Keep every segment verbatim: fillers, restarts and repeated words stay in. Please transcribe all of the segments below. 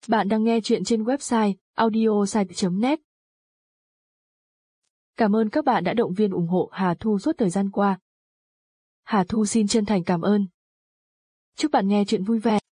Bạn đang nghe chuyện trên website audiosite chấm net. Cảm ơn các bạn đã động viên ủng hộ Hà Thu suốt thời gian qua. Hà Thu xin chân thành cảm ơn. Chúc bạn nghe chuyện vui vẻ.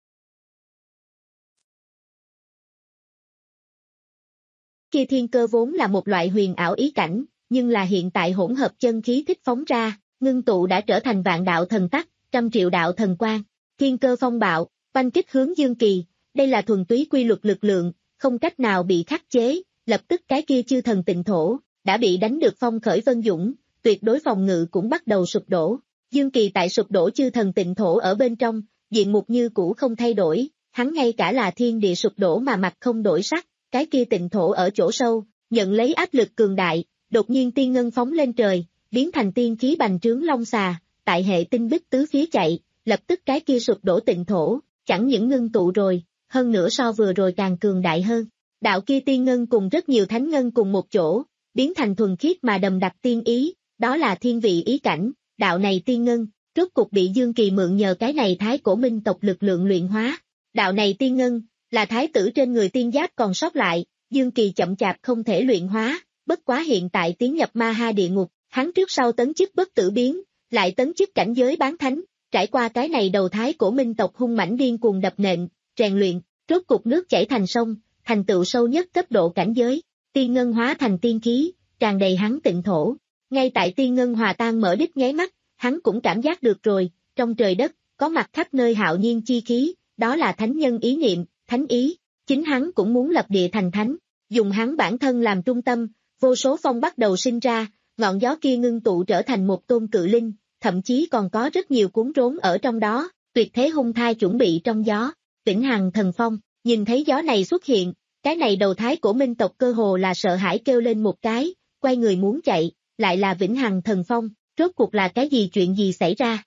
Kia thiên cơ vốn là một loại huyền ảo ý cảnh, nhưng là hiện tại hỗn hợp chân khí thích phóng ra, ngưng tụ đã trở thành vạn đạo thần tắc, trăm triệu đạo thần quang. Thiên cơ phong bạo, oanh kích hướng Dương Kỳ, đây là thuần túy quy luật lực lượng, không cách nào bị khắc chế, lập tức cái kia chư thần tịnh thổ, đã bị đánh được phong khởi vân dũng, tuyệt đối phòng ngự cũng bắt đầu sụp đổ. Dương Kỳ tại sụp đổ chư thần tịnh thổ ở bên trong, diện mục như cũ không thay đổi, hắn ngay cả là thiên địa sụp đổ mà mặt không đổi sắc, cái kia tịnh thổ ở chỗ sâu, nhận lấy áp lực cường đại, đột nhiên tiên ngân phóng lên trời, biến thành tiên khí bành trướng long xà, tại hệ tinh bích tứ phía chạy, lập tức cái kia sụp đổ tịnh thổ, chẳng những ngưng tụ rồi, hơn nữa so vừa rồi càng cường đại hơn. Đạo kia tiên ngân cùng rất nhiều thánh ngân cùng một chỗ, biến thành thuần khiết mà đầm đặc tiên ý, đó là thiên vị ý cảnh, đạo này tiên ngân, rốt cục bị Dương Kỳ mượn nhờ cái này thái cổ minh tộc lực lượng luyện hóa. Đạo này tiên ngân, là thái tử trên người tiên giáp còn sót lại, Dương Kỳ chậm chạp không thể luyện hóa, bất quá hiện tại tiến nhập ma ha địa ngục, hắn trước sau tấn chức bất tử biến, lại tấn chức cảnh giới bán thánh, trải qua cái này đầu thái cổ minh tộc hung mãnh điên cuồng đập nện, rèn luyện, rốt cục nước chảy thành sông, thành tựu sâu nhất cấp độ cảnh giới, tiên ngân hóa thành tiên khí, tràn đầy hắn tịnh thổ. Ngay tại tiên ngân hòa tan mở đích nháy mắt, hắn cũng cảm giác được rồi, trong trời đất, có mặt khắp nơi hạo nhiên chi khí, đó là thánh nhân ý niệm, thánh ý, chính hắn cũng muốn lập địa thành thánh, dùng hắn bản thân làm trung tâm, vô số phong bắt đầu sinh ra, ngọn gió kia ngưng tụ trở thành một tôn cự linh, thậm chí còn có rất nhiều cuốn rốn ở trong đó, tuyệt thế hung thai chuẩn bị trong gió. Vĩnh Hằng Thần Phong, nhìn thấy gió này xuất hiện, cái này đầu thái của minh tộc cơ hồ là sợ hãi kêu lên một cái, quay người muốn chạy, lại là Vĩnh Hằng Thần Phong, rốt cuộc là cái gì chuyện gì xảy ra?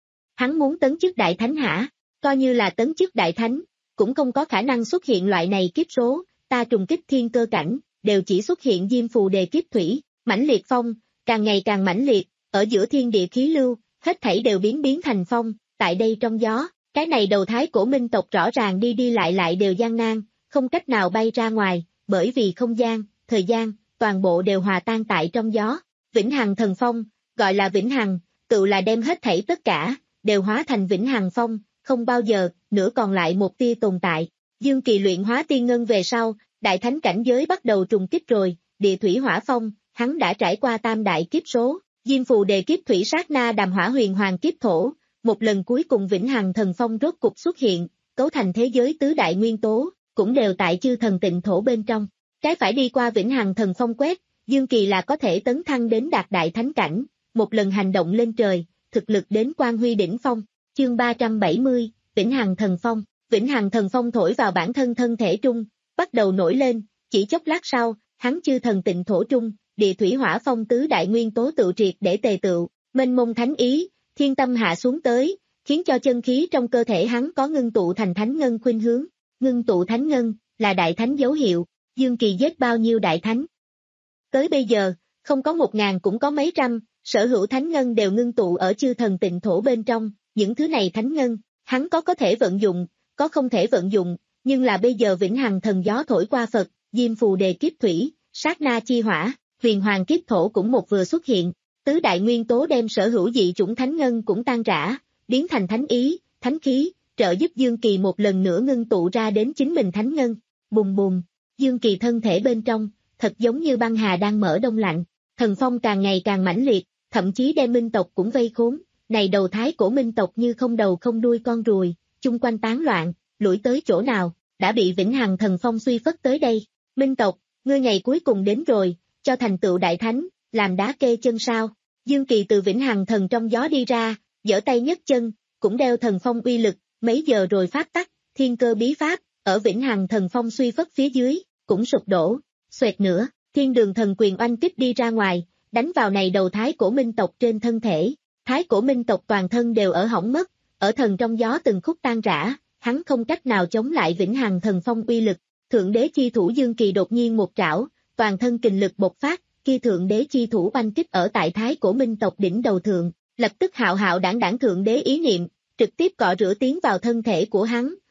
Hắn muốn tấn chức đại thánh hả? Coi như là tấn chức đại thánh, cũng không có khả năng xuất hiện loại này kiếp số, ta trùng kích thiên cơ cảnh, đều chỉ xuất hiện diêm phù đề kiếp thủy, mãnh liệt phong, càng ngày càng mãnh liệt, ở giữa thiên địa khí lưu, hết thảy đều biến biến thành phong, tại đây trong gió. Cái này đầu thái cổ minh tộc rõ ràng đi đi lại lại đều gian nan, không cách nào bay ra ngoài, bởi vì không gian, thời gian, toàn bộ đều hòa tan tại trong gió. Vĩnh Hằng Thần Phong, gọi là Vĩnh Hằng, tự là đem hết thảy tất cả, đều hóa thành Vĩnh Hằng Phong, không bao giờ, nữa còn lại một tia tồn tại. Dương Kỳ luyện hóa tiên ngân về sau, đại thánh cảnh giới bắt đầu trùng kích rồi, địa thủy hỏa phong, hắn đã trải qua tam đại kiếp số, diêm phù đề kiếp thủy sát na đàm hỏa huyền hoàng kiếp thổ. Một lần cuối cùng Vĩnh Hằng Thần Phong rốt cục xuất hiện, cấu thành thế giới tứ đại nguyên tố, cũng đều tại chư thần tịnh thổ bên trong. Cái phải đi qua Vĩnh Hằng Thần Phong quét, Dương Kỳ là có thể tấn thăng đến đạt đại thánh cảnh, một lần hành động lên trời, thực lực đến quan huy đỉnh phong. Chương ba trăm bảy mươi, Vĩnh Hằng Thần Phong. Vĩnh Hằng Thần Phong thổi vào bản thân thân thể trung, bắt đầu nổi lên, chỉ chốc lát sau, hắn chư thần tịnh thổ trung, địa thủy hỏa phong tứ đại nguyên tố tự triệt để tề tựu, mênh mông thánh ý, thiên tâm hạ xuống tới, khiến cho chân khí trong cơ thể hắn có ngưng tụ thành thánh ngân khuynh hướng. Ngưng tụ thánh ngân, là đại thánh dấu hiệu, Dương Kỳ giết bao nhiêu đại thánh? Tới bây giờ, không có một ngàn cũng có mấy trăm, sở hữu thánh ngân đều ngưng tụ ở chư thần tịnh thổ bên trong, những thứ này thánh ngân, hắn có có thể vận dụng, có không thể vận dụng, nhưng là bây giờ Vĩnh Hằng Thần Gió thổi qua Phật, diêm phù đề kiếp thủy, sát na chi hỏa, huyền hoàng kiếp thổ cũng một vừa xuất hiện. Tứ đại nguyên tố đem sở hữu dị chủng thánh ngân cũng tan rã, biến thành thánh ý, thánh khí, trợ giúp Dương Kỳ một lần nữa ngưng tụ ra đến chính mình thánh ngân. Bùm bùm, Dương Kỳ thân thể bên trong, thật giống như băng hà đang mở đông lạnh, thần phong càng ngày càng mãnh liệt, thậm chí đem minh tộc cũng vây khốn, này đầu thái cổ minh tộc như không đầu không đuôi con ruồi, chung quanh tán loạn, lủi tới chỗ nào, đã bị Vĩnh Hằng Thần Phong suy phất tới đây. Minh tộc, ngươi ngày cuối cùng đến rồi, cho thành tựu đại thánh, làm đá kê chân sao? Dương Kỳ từ Vĩnh Hằng Thần trong gió đi ra, giở tay nhấc chân, cũng đeo thần phong uy lực, mấy giờ rồi pháp tắc, thiên cơ bí pháp, ở Vĩnh Hằng Thần Phong suy phất phía dưới, cũng sụp đổ, xoẹt nữa, thiên đường thần quyền oanh kích đi ra ngoài, đánh vào này đầu thái cổ minh tộc trên thân thể, thái cổ minh tộc toàn thân đều ở hỏng mất, ở thần trong gió từng khúc tan rã, hắn không cách nào chống lại Vĩnh Hằng Thần Phong uy lực, thượng đế chi thủ Dương Kỳ đột nhiên một trảo, toàn thân kình lực bộc phát, khi thượng đế chi thủ oanh kích ở tại thái cổ minh tộc đỉnh đầu thượng, lập tức hạo hạo đảng đảng thượng đế ý niệm, trực tiếp cọ rửa tiến vào thân thể của hắn,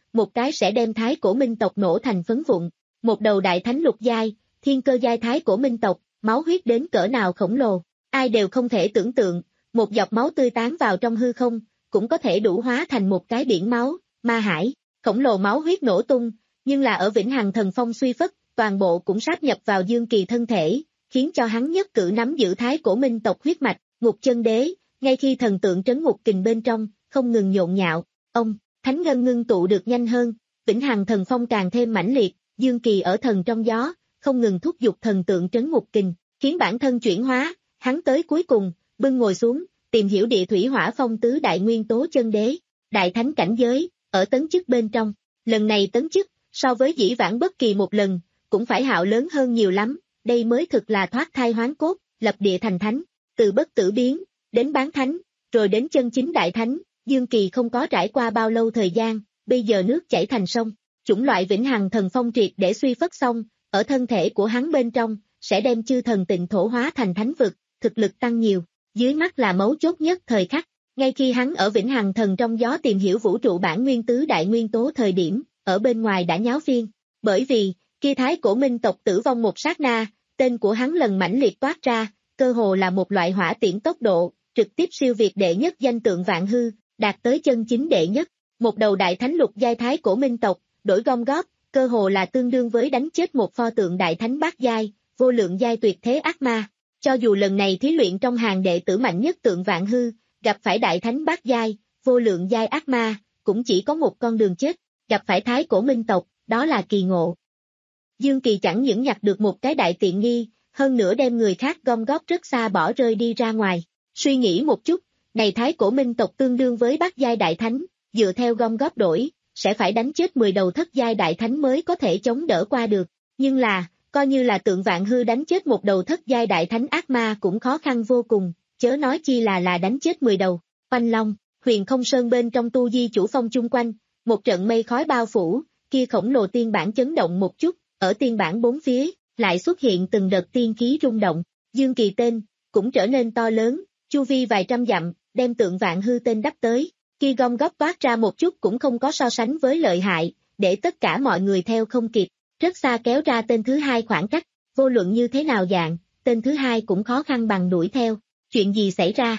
một cái sẽ đem thái cổ minh tộc nổ thành phấn vụn. Một đầu đại thánh lục giai, thiên cơ giai thái cổ minh tộc, máu huyết đến cỡ nào khổng lồ, ai đều không thể tưởng tượng, một giọt máu tươi tán vào trong hư không, cũng có thể đủ hóa thành một cái biển máu, ma hải, khổng lồ máu huyết nổ tung, nhưng là ở vĩnh hằng thần phong suy phất, toàn bộ cũng sáp nhập vào Dương Kỳ thân thể, khiến cho hắn nhất cử nắm giữ thái cổ minh tộc huyết mạch, ngục chân đế, ngay khi thần tượng trấn ngục kình bên trong, không ngừng nhộn nhạo, ông, thánh ngân ngưng tụ được nhanh hơn, vĩnh hằng thần phong càng thêm mãnh liệt, Dương Kỳ ở thần trong gió, không ngừng thúc giục thần tượng trấn ngục kình, khiến bản thân chuyển hóa, hắn tới cuối cùng, bưng ngồi xuống, tìm hiểu địa thủy hỏa phong tứ đại nguyên tố chân đế, đại thánh cảnh giới, ở tấn chức bên trong, lần này tấn chức, so với dĩ vãng bất kỳ một lần, cũng phải hạo lớn hơn nhiều lắm, đây mới thực là thoát thai hoán cốt, lập địa thành thánh, từ bất tử biến, đến bán thánh, rồi đến chân chính đại thánh, Dương Kỳ không có trải qua bao lâu thời gian, bây giờ nước chảy thành sông, chủng loại vĩnh hằng thần phong triệt để suy phất xong, ở thân thể của hắn bên trong, sẽ đem chư thần tịnh thổ hóa thành thánh vực, thực lực tăng nhiều, dưới mắt là mấu chốt nhất thời khắc, ngay khi hắn ở vĩnh hằng thần trong gió tìm hiểu vũ trụ bản nguyên tứ đại nguyên tố thời điểm, ở bên ngoài đã nháo phiên, bởi vì, kia thái cổ minh tộc tử vong một sát na, tên của hắn lần mãnh liệt toát ra, cơ hồ là một loại hỏa tiễn tốc độ, trực tiếp siêu việt đệ nhất danh tượng vạn hư, đạt tới chân chính đệ nhất, một đầu đại thánh lục giai thái cổ minh tộc, đổi gom góp, cơ hồ là tương đương với đánh chết một pho tượng đại thánh bát giai, vô lượng giai tuyệt thế ác ma. Cho dù lần này thí luyện trong hàng đệ tử mạnh nhất tượng vạn hư, gặp phải đại thánh bát giai, vô lượng giai ác ma, cũng chỉ có một con đường chết, gặp phải thái cổ minh tộc, đó là kỳ ngộ. Dương Kỳ chẳng những nhặt được một cái đại tiện nghi, hơn nữa đem người khác gom góp rất xa bỏ rơi đi ra ngoài. Suy nghĩ một chút, này thái cổ minh tộc tương đương với bát giai đại thánh, dựa theo gom góp đổi, sẽ phải đánh chết mười đầu thất giai đại thánh mới có thể chống đỡ qua được. Nhưng là, coi như là tượng vạn hư đánh chết một đầu thất giai đại thánh ác ma cũng khó khăn vô cùng, chớ nói chi là là đánh chết mười đầu. Oanh Long, huyền không sơn bên trong tu di chủ phong chung quanh, một trận mây khói bao phủ, kia khổng lồ tiên bản chấn động một chút, ở tiên bản bốn phía, lại xuất hiện từng đợt tiên khí rung động, Dương Kỳ tên, cũng trở nên to lớn, chu vi vài trăm dặm, đem tượng vạn hư tên đắp tới, kia gom góp toát ra một chút cũng không có so sánh với lợi hại, để tất cả mọi người theo không kịp, rất xa kéo ra tên thứ hai khoảng cách, vô luận như thế nào dạng, tên thứ hai cũng khó khăn bằng đuổi theo, chuyện gì xảy ra?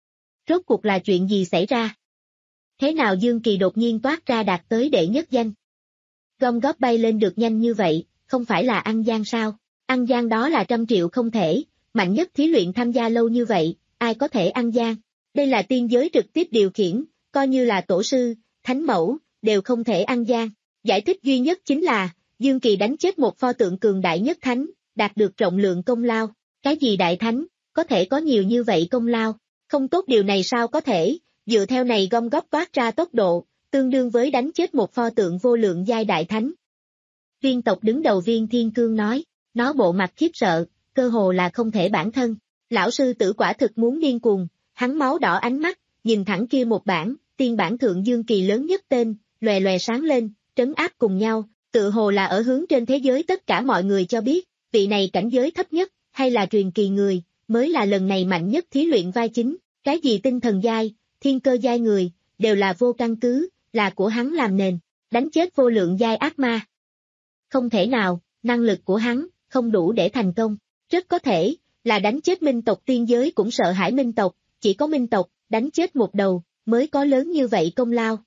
Rốt cuộc là chuyện gì xảy ra? Thế nào Dương Kỳ đột nhiên toát ra đạt tới đệ nhất danh? Gom góp bay lên được nhanh như vậy, không phải là ăn gian sao? Ăn gian đó là trăm triệu không thể, mạnh nhất thí luyện tham gia lâu như vậy, ai có thể ăn gian? Đây là tiên giới trực tiếp điều khiển, coi như là tổ sư, thánh mẫu, đều không thể ăn gian. Giải thích duy nhất chính là, Dương Kỳ đánh chết một pho tượng cường đại nhất thánh, đạt được trọng lượng công lao. Cái gì đại thánh, có thể có nhiều như vậy công lao? Không tốt điều này sao có thể, dựa theo này gom góp toát ra tốc độ, tương đương với đánh chết một pho tượng vô lượng giai đại thánh. Viên tộc đứng đầu Viên Thiên Cương nói, nó bộ mặt khiếp sợ, cơ hồ là không thể bản thân. Lão sư tử quả thực muốn điên cuồng, hắn máu đỏ ánh mắt, nhìn thẳng kia một bản, tiên bản thượng Dương Kỳ lớn nhất tên, lòe lòe sáng lên, trấn áp cùng nhau, tự hồ là ở hướng trên thế giới tất cả mọi người cho biết, vị này cảnh giới thấp nhất, hay là truyền kỳ người, mới là lần này mạnh nhất thí luyện vai chính, cái gì tinh thần giai, thiên cơ giai người, đều là vô căn cứ, là của hắn làm nền, đánh chết vô lượng giai ác ma. Không thể nào, năng lực của hắn, không đủ để thành công, rất có thể, là đánh chết minh tộc tiên giới cũng sợ hãi minh tộc, chỉ có minh tộc, đánh chết một đầu, mới có lớn như vậy công lao.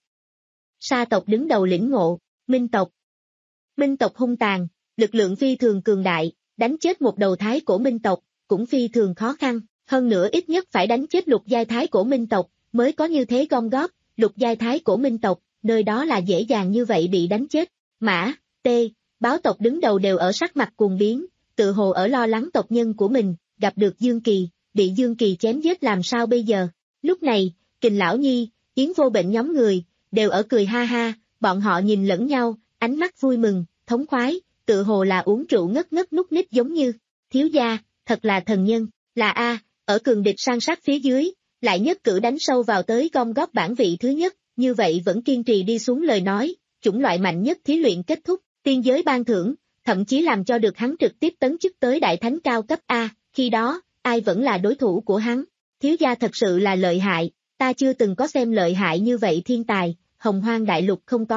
Sa tộc đứng đầu lĩnh ngộ, minh tộc. Minh tộc hung tàn, lực lượng phi thường cường đại, đánh chết một đầu thái cổ minh tộc, cũng phi thường khó khăn, hơn nữa ít nhất phải đánh chết lục giai thái cổ minh tộc, mới có như thế gom góp, lục giai thái cổ minh tộc, nơi đó là dễ dàng như vậy bị đánh chết. Mã, Tê, báo tộc đứng đầu đều ở sắc mặt cuồng biến, tự hồ ở lo lắng tộc nhân của mình, gặp được Dương Kỳ, bị Dương Kỳ chém giết làm sao bây giờ. Lúc này, Kình Lão Nhi, Yến Vô Bệnh nhóm người, đều ở cười ha ha, bọn họ nhìn lẫn nhau, ánh mắt vui mừng, thống khoái, tự hồ là uống rượu ngất ngất nút nít giống như, thiếu gia, thật là thần nhân, là A, ở cường địch san sát phía dưới, lại nhất cử đánh sâu vào tới gom góp bản vị thứ nhất, như vậy vẫn kiên trì đi xuống lời nói, chủng loại mạnh nhất thí luyện kết thúc, tiên giới ban thưởng, thậm chí làm cho được hắn trực tiếp tấn chức tới đại thánh cao cấp A, khi đó, ai vẫn là đối thủ của hắn, thiếu gia thật sự là lợi hại, ta chưa từng có xem lợi hại như vậy thiên tài, hồng hoang đại lục không có,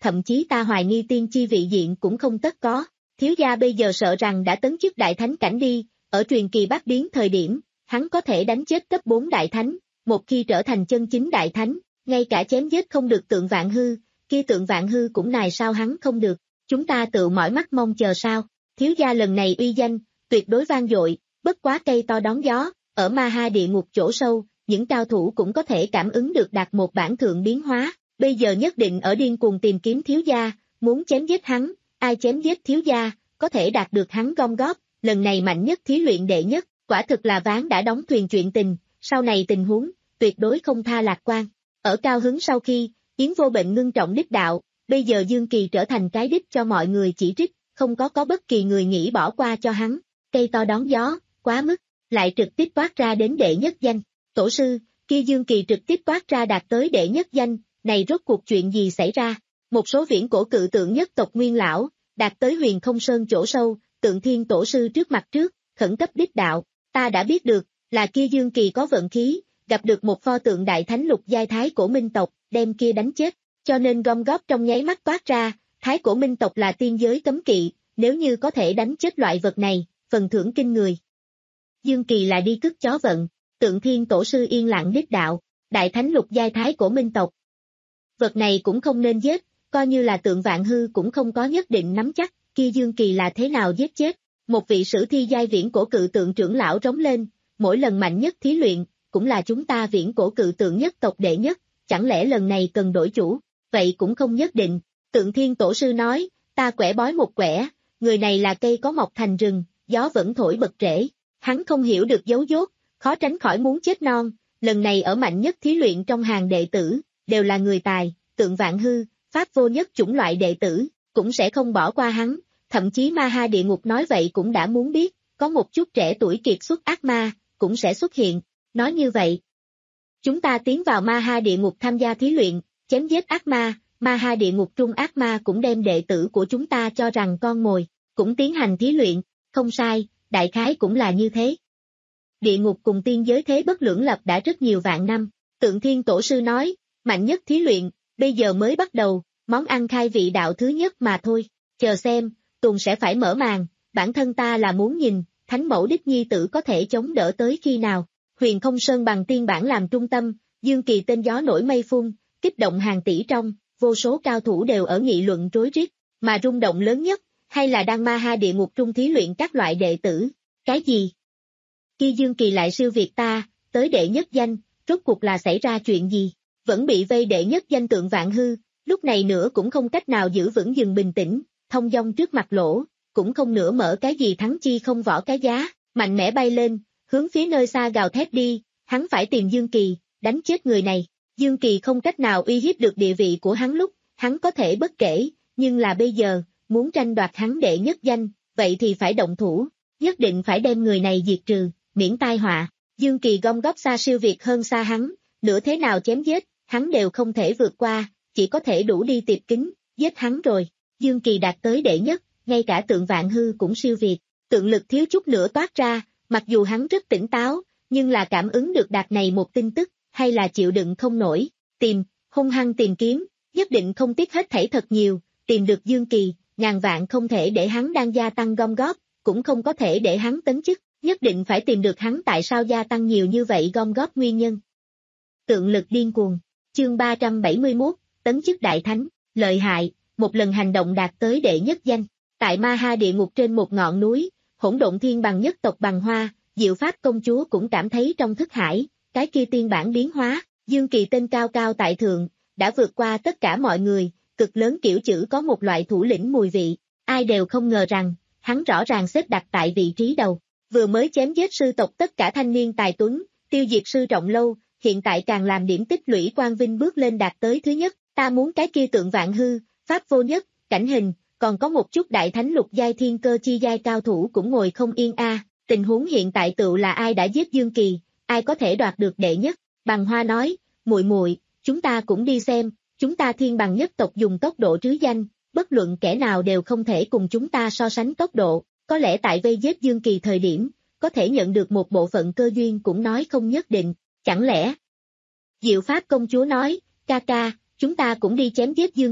thậm chí ta hoài nghi tiên chi vị diện cũng không tất có. Thiếu gia bây giờ sợ rằng đã tấn chức đại thánh cảnh đi, ở truyền kỳ bát biến thời điểm, hắn có thể đánh chết cấp bốn đại thánh, một khi trở thành chân chính đại thánh, ngay cả chém giết không được Tượng Vạn Hư, kia Tượng Vạn Hư cũng nài sao hắn không được, chúng ta tự mỏi mắt mong chờ sao. Thiếu gia lần này uy danh, tuyệt đối vang dội, bất quá cây to đón gió, ở ma ha địa ngục chỗ sâu, những cao thủ cũng có thể cảm ứng được đạt một bản thượng biến hóa, bây giờ nhất định ở điên cuồng tìm kiếm thiếu gia, muốn chém giết hắn, ai chém giết thiếu gia, có thể đạt được hắn gom góp, lần này mạnh nhất thí luyện đệ nhất, quả thực là ván đã đóng thuyền chuyện tình, sau này tình huống, tuyệt đối không tha lạc quan. Ở cao hứng sau khi, Yến Vô Bệnh ngưng trọng đích đạo, bây giờ Dương Kỳ trở thành cái đích cho mọi người chỉ trích, không có có bất kỳ người nghĩ bỏ qua cho hắn, cây to đón gió, quá mức, lại trực tiếp toát ra đến đệ nhất danh, tổ sư, kia Dương Kỳ trực tiếp toát ra đạt tới đệ nhất danh, này rốt cuộc chuyện gì xảy ra, một số viễn cổ cự tượng nhất tộc nguyên lão, đạt tới huyền không sơn chỗ sâu, Tượng Thiên tổ sư trước mặt trước, khẩn cấp đích đạo, ta đã biết được, là kia Dương Kỳ có vận khí, gặp được một pho tượng đại thánh lục giai thái cổ minh tộc, đem kia đánh chết, cho nên gom góp trong nháy mắt toát ra, thái cổ minh tộc là tiên giới cấm kỵ, nếu như có thể đánh chết loại vật này, phần thưởng kinh người. Dương Kỳ là đi cướp chó vận, Tượng Thiên tổ sư yên lặng đích đạo, đại thánh lục giai thái cổ minh tộc. Vật này cũng không nên giết, coi như là Tượng Vạn Hư cũng không có nhất định nắm chắc, kia Dương Kỳ là thế nào giết chết. Một vị sử thi giai viễn cổ cự tượng trưởng lão rống lên, mỗi lần mạnh nhất thí luyện, cũng là chúng ta viễn cổ cự tượng nhất tộc đệ nhất, chẳng lẽ lần này cần đổi chủ, vậy cũng không nhất định. Tượng Thiên tổ sư nói, ta quẻ bói một quẻ, người này là cây có mọc thành rừng, gió vẫn thổi bật rễ, hắn không hiểu được dấu dốt, khó tránh khỏi muốn chết non, lần này ở mạnh nhất thí luyện trong hàng đệ tử, đều là người tài, Tượng Vạn Hư, pháp vô nhất chủng loại đệ tử, cũng sẽ không bỏ qua hắn. Thậm chí ma ha địa ngục nói vậy cũng đã muốn biết, có một chút trẻ tuổi kiệt xuất ác ma, cũng sẽ xuất hiện, nói như vậy. Chúng ta tiến vào ma ha địa ngục tham gia thí luyện, chém giết ác ma, ma ha địa ngục trung ác ma cũng đem đệ tử của chúng ta cho rằng con mồi, cũng tiến hành thí luyện, không sai, đại khái cũng là như thế. Địa ngục cùng tiên giới thế bất lưỡng lập đã rất nhiều vạn năm, Tượng Thiên tổ sư nói, mạnh nhất thí luyện, bây giờ mới bắt đầu, món ăn khai vị đạo thứ nhất mà thôi, chờ xem. Tuần sẽ phải mở màn, bản thân ta là muốn nhìn, thánh mẫu đích nhi tử có thể chống đỡ tới khi nào. Huyền không sơn bằng tiên bản làm trung tâm, Dương Kỳ tên gió nổi mây phun, kích động hàng tỷ trong, vô số cao thủ đều ở nghị luận rối rít, mà rung động lớn nhất, hay là đang ma ha địa ngục trung thí luyện các loại đệ tử. Cái gì? Khi Dương Kỳ lại siêu việt ta, tới đệ nhất danh, rốt cuộc là xảy ra chuyện gì? Vẫn bị vây đệ nhất danh Tượng Vạn Hư, lúc này nữa cũng không cách nào giữ vững dừng bình tĩnh. Thông dong trước mặt lỗ, cũng không nửa mở cái gì thắng chi không võ cái giá, mạnh mẽ bay lên, hướng phía nơi xa gào thét đi, hắn phải tìm Dương Kỳ, đánh chết người này. Dương Kỳ không cách nào uy hiếp được địa vị của hắn lúc, hắn có thể bất kể, nhưng là bây giờ, muốn tranh đoạt hắn đệ nhất danh, vậy thì phải động thủ, nhất định phải đem người này diệt trừ, miễn tai họa. Dương Kỳ gom góp xa siêu việt hơn xa hắn, nửa thế nào chém giết, hắn đều không thể vượt qua, chỉ có thể đủ đi tiệp kính, giết hắn rồi. Dương Kỳ đạt tới đệ nhất, ngay cả Tượng Vạn Hư cũng siêu việt, tượng lực thiếu chút nữa toát ra, mặc dù hắn rất tỉnh táo, nhưng là cảm ứng được đạt này một tin tức, hay là chịu đựng không nổi, tìm, hung hăng tìm kiếm, nhất định không tiếc hết thảy thật nhiều, tìm được Dương Kỳ, ngàn vạn không thể để hắn đang gia tăng gom góp, cũng không có thể để hắn tấn chức, nhất định phải tìm được hắn tại sao gia tăng nhiều như vậy gom góp nguyên nhân. Tượng lực điên cuồng, chương ba trăm bảy mươi mốt, tấn chức đại thánh, lợi hại. Một lần hành động đạt tới đệ nhất danh, tại ma ha địa ngục trên một ngọn núi, hỗn độn thiên bằng nhất tộc bằng hoa, Diệu Pháp công chúa cũng cảm thấy trong thức hải, cái kia tiên bản biến hóa, Dương Kỳ tên cao cao tại thượng, đã vượt qua tất cả mọi người, cực lớn kiểu chữ có một loại thủ lĩnh mùi vị, ai đều không ngờ rằng, hắn rõ ràng xếp đặt tại vị trí đầu, vừa mới chém giết sư tộc tất cả thanh niên tài tuấn, tiêu diệt sư trọng lâu, hiện tại càng làm điểm tích lũy quang vinh bước lên đạt tới thứ nhất, ta muốn cái kia Tượng Vạn Hư. Pháp vô nhất, cảnh hình, còn có một chút đại thánh lục giai thiên cơ chi giai cao thủ cũng ngồi không yên a. À. Tình huống hiện tại tựu là ai đã giết Dương Kỳ, ai có thể đoạt được đệ nhất. Bằng Hoa nói, muội muội, chúng ta cũng đi xem, chúng ta thiên bằng nhất tộc dùng tốc độ trứ danh, bất luận kẻ nào đều không thể cùng chúng ta so sánh tốc độ, có lẽ tại vây giết Dương Kỳ thời điểm, có thể nhận được một bộ phận cơ duyên cũng nói không nhất định, chẳng lẽ? Diệu Pháp công chúa nói, ca ca, chúng ta cũng đi chém giết Dương Kỳ,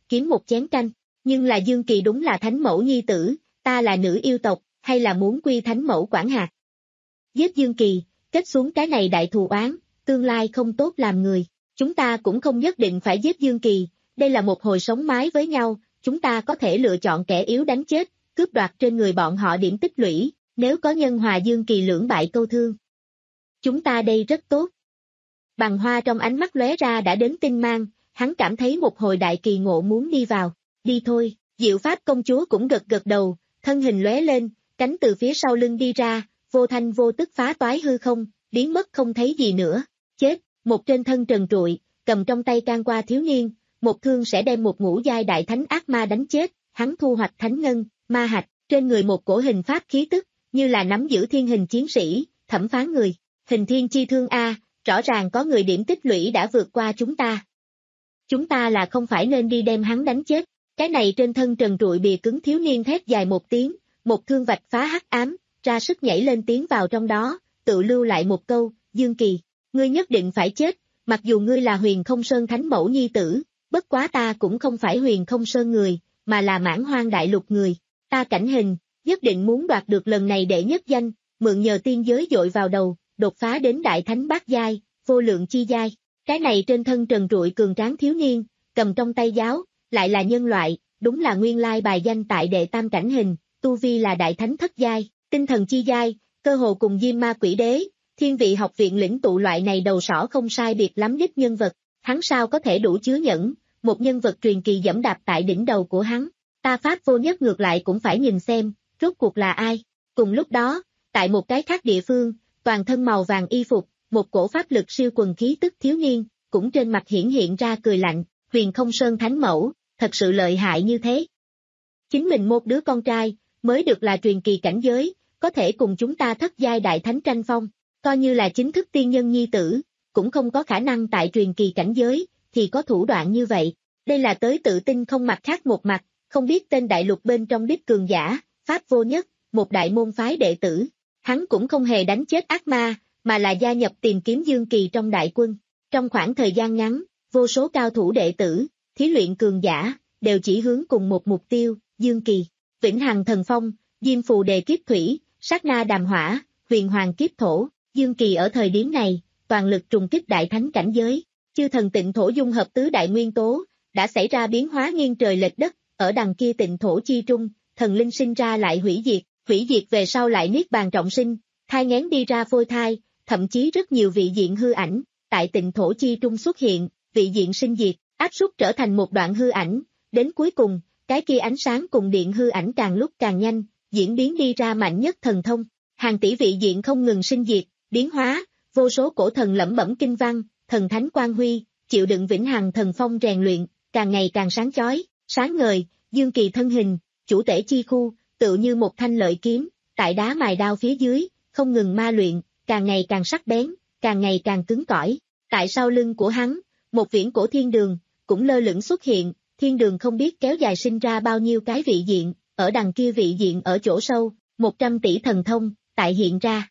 kiếm một chén canh. Nhưng là Dương Kỳ đúng là thánh mẫu nhi tử, ta là nữ yêu tộc, hay là muốn quy thánh mẫu quản hạt. Giết Dương Kỳ, kết xuống cái này đại thù oán, tương lai không tốt làm người. Chúng ta cũng không nhất định phải giết Dương Kỳ, đây là một hồi sống mái với nhau, chúng ta có thể lựa chọn kẻ yếu đánh chết, cướp đoạt trên người bọn họ điểm tích lũy, nếu có nhân hòa Dương Kỳ lưỡng bại câu thương. Chúng ta đây rất tốt. Bằng Hoa trong ánh mắt lóe ra đã đến tinh mang, hắn cảm thấy một hồi đại kỳ ngộ muốn đi vào, đi thôi, Diệu Pháp công chúa cũng gật gật đầu, thân hình lóe lên, cánh từ phía sau lưng đi ra, vô thanh vô tức phá toái hư không, biến mất không thấy gì nữa, chết, một trên thân trần trụi, cầm trong tay can qua thiếu niên, một thương sẽ đem một ngũ giai đại thánh ác ma đánh chết, hắn thu hoạch thánh ngân, ma hạch, trên người một cổ hình pháp khí tức, như là nắm giữ thiên hình chiến sĩ, thẩm phán người, hình thiên chi thương A, rõ ràng có người điểm tích lũy đã vượt qua chúng ta. Chúng ta là không phải nên đi đem hắn đánh chết, cái này trên thân trần trụi bìa cứng thiếu niên thét dài một tiếng, một thương vạch phá hắc ám, ra sức nhảy lên tiến vào trong đó, tự lưu lại một câu, Dương Kỳ, ngươi nhất định phải chết, mặc dù ngươi là Huyền Không Sơn thánh mẫu nhi tử, bất quá ta cũng không phải Huyền Không Sơn người, mà là Mãn Hoang đại lục người, ta Cảnh Hình, nhất định muốn đoạt được lần này đệ nhất danh, mượn nhờ tiên giới dội vào đầu, đột phá đến đại thánh bát giai, vô lượng chi giai, cái này trên thân trần trụi cường tráng thiếu niên, cầm trong tay giáo, lại là nhân loại, đúng là nguyên lai bài danh tại đệ tam Cảnh Hình, tu vi là đại thánh thất giai, tinh thần chi giai, cơ hồ cùng Diêm Ma Quỷ Đế, Thiên Vị học viện lĩnh tụ loại này đầu sỏ không sai biệt lắm đích nhân vật, hắn sao có thể đủ chứa nhẫn, một nhân vật truyền kỳ dẫm đạp tại đỉnh đầu của hắn, ta Pháp vô nhất ngược lại cũng phải nhìn xem, rốt cuộc là ai. Cùng lúc đó, tại một cái khác địa phương, toàn thân màu vàng y phục, một cổ pháp lực siêu quần khí tức thiếu niên, cũng trên mặt hiển hiện ra cười lạnh, Huyền Không Sơn thánh mẫu, thật sự lợi hại như thế. Chính mình một đứa con trai, mới được là truyền kỳ cảnh giới, có thể cùng chúng ta thất giai đại thánh tranh phong, coi như là chính thức tiên nhân nhi tử, cũng không có khả năng tại truyền kỳ cảnh giới, thì có thủ đoạn như vậy, đây là tới tự tin không mặt khác một mặt, không biết tên đại lục bên trong đích cường giả, Pháp vô nhất, một đại môn phái đệ tử, hắn cũng không hề đánh chết ác ma, mà là gia nhập tìm kiếm Dương Kỳ trong đại quân, trong khoảng thời gian ngắn, vô số cao thủ đệ tử, thí luyện cường giả, đều chỉ hướng cùng một mục tiêu, Dương Kỳ, Vĩnh Hằng Thần Phong, Diêm Phù Đề Kiếp Thủy, Sát Na Đàm Hỏa, Huyền Hoàng Kiếp Thổ, Dương Kỳ ở thời điểm này, toàn lực trùng kích đại thánh cảnh giới, chư thần tịnh thổ dung hợp tứ đại nguyên tố, đã xảy ra biến hóa nghiêng trời lệch đất, ở đằng kia tịnh thổ chi trung, thần linh sinh ra lại hủy diệt, hủy diệt về sau lại niết bàn trọng sinh, thai nghén đi ra phôi thai, thậm chí rất nhiều vị diện hư ảnh, tại tịnh thổ chi trung xuất hiện, vị diện sinh diệt, áp suất trở thành một đoạn hư ảnh, đến cuối cùng, cái kia ánh sáng cùng điện hư ảnh càng lúc càng nhanh, diễn biến đi ra mạnh nhất thần thông, hàng tỷ vị diện không ngừng sinh diệt, biến hóa, vô số cổ thần lẩm bẩm kinh văn, thần thánh quang huy, chịu đựng Vĩnh Hằng Thần Phong rèn luyện, càng ngày càng sáng chói, sáng ngời, Dương Kỳ thân hình, chủ tể chi khu, tự như một thanh lợi kiếm, tại đá mài đao phía dưới, không ngừng ma luyện, càng ngày càng sắc bén, càng ngày càng cứng cỏi. Tại sau lưng của hắn, một viễn cổ thiên đường, cũng lơ lửng xuất hiện, thiên đường không biết kéo dài sinh ra bao nhiêu cái vị diện, ở đằng kia vị diện ở chỗ sâu, một trăm tỷ thần thông, tại hiện ra.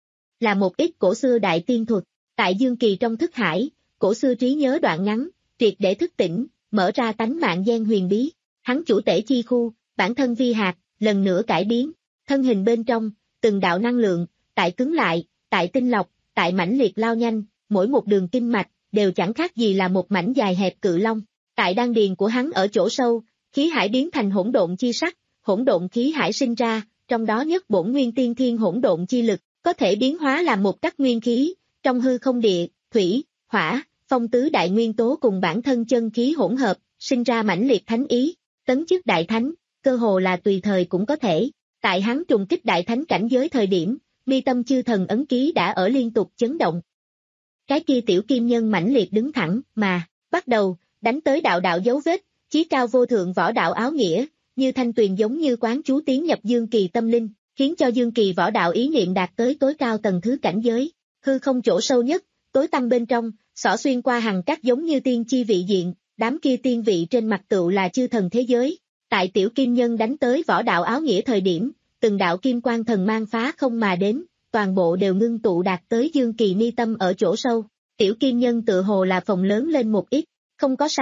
Là một ít cổ xưa đại tiên thuật, tại Dương Kỳ trong thức hải, cổ xưa trí nhớ đoạn ngắn, triệt để thức tỉnh, mở ra tánh mạng gian huyền bí, hắn chủ tể chi khu, bản thân vi hạt, lần nữa cải biến, thân hình bên trong, từng đạo năng lượng, tại cứng lại, tại tinh lọc, tại mãnh liệt lao nhanh, mỗi một đường kinh mạch, đều chẳng khác gì là một mảnh dài hẹp cự long, tại đan điền của hắn ở chỗ sâu, khí hải biến thành hỗn độn chi sắc, hỗn độn khí hải sinh ra, trong đó nhất bổn nguyên tiên thiên hỗn độn chi lực, có thể biến hóa làm một các nguyên khí, trong hư không địa, thủy, hỏa, phong tứ đại nguyên tố cùng bản thân chân khí hỗn hợp, sinh ra mãnh liệt thánh ý, tấn chức đại thánh, cơ hồ là tùy thời cũng có thể. Tại hắn trùng kích đại thánh cảnh giới thời điểm, mi tâm chư thần ấn ký đã ở liên tục chấn động. Cái kia tiểu kim nhân mãnh liệt đứng thẳng, mà, bắt đầu, đánh tới đạo đạo dấu vết, chí cao vô thượng võ đạo áo nghĩa, như thanh tuyền giống như quán chú tiến nhập Dương Kỳ tâm linh, khiến cho Dương Kỳ võ đạo ý niệm đạt tới tối cao tầng thứ cảnh giới, hư không chỗ sâu nhất, tối tăm bên trong, xỏ xuyên qua hằng các giống như tiên chi vị diện, đám kia tiên vị trên mặt tựu là chư thần thế giới. Tại tiểu kim nhân đánh tới võ đạo áo nghĩa thời điểm, từng đạo kim quang thần mang phá không mà đến, toàn bộ đều ngưng tụ đạt tới Dương Kỳ mi tâm ở chỗ sâu. Tiểu kim nhân tự hồ là phòng lớn lên một ít, không có sai,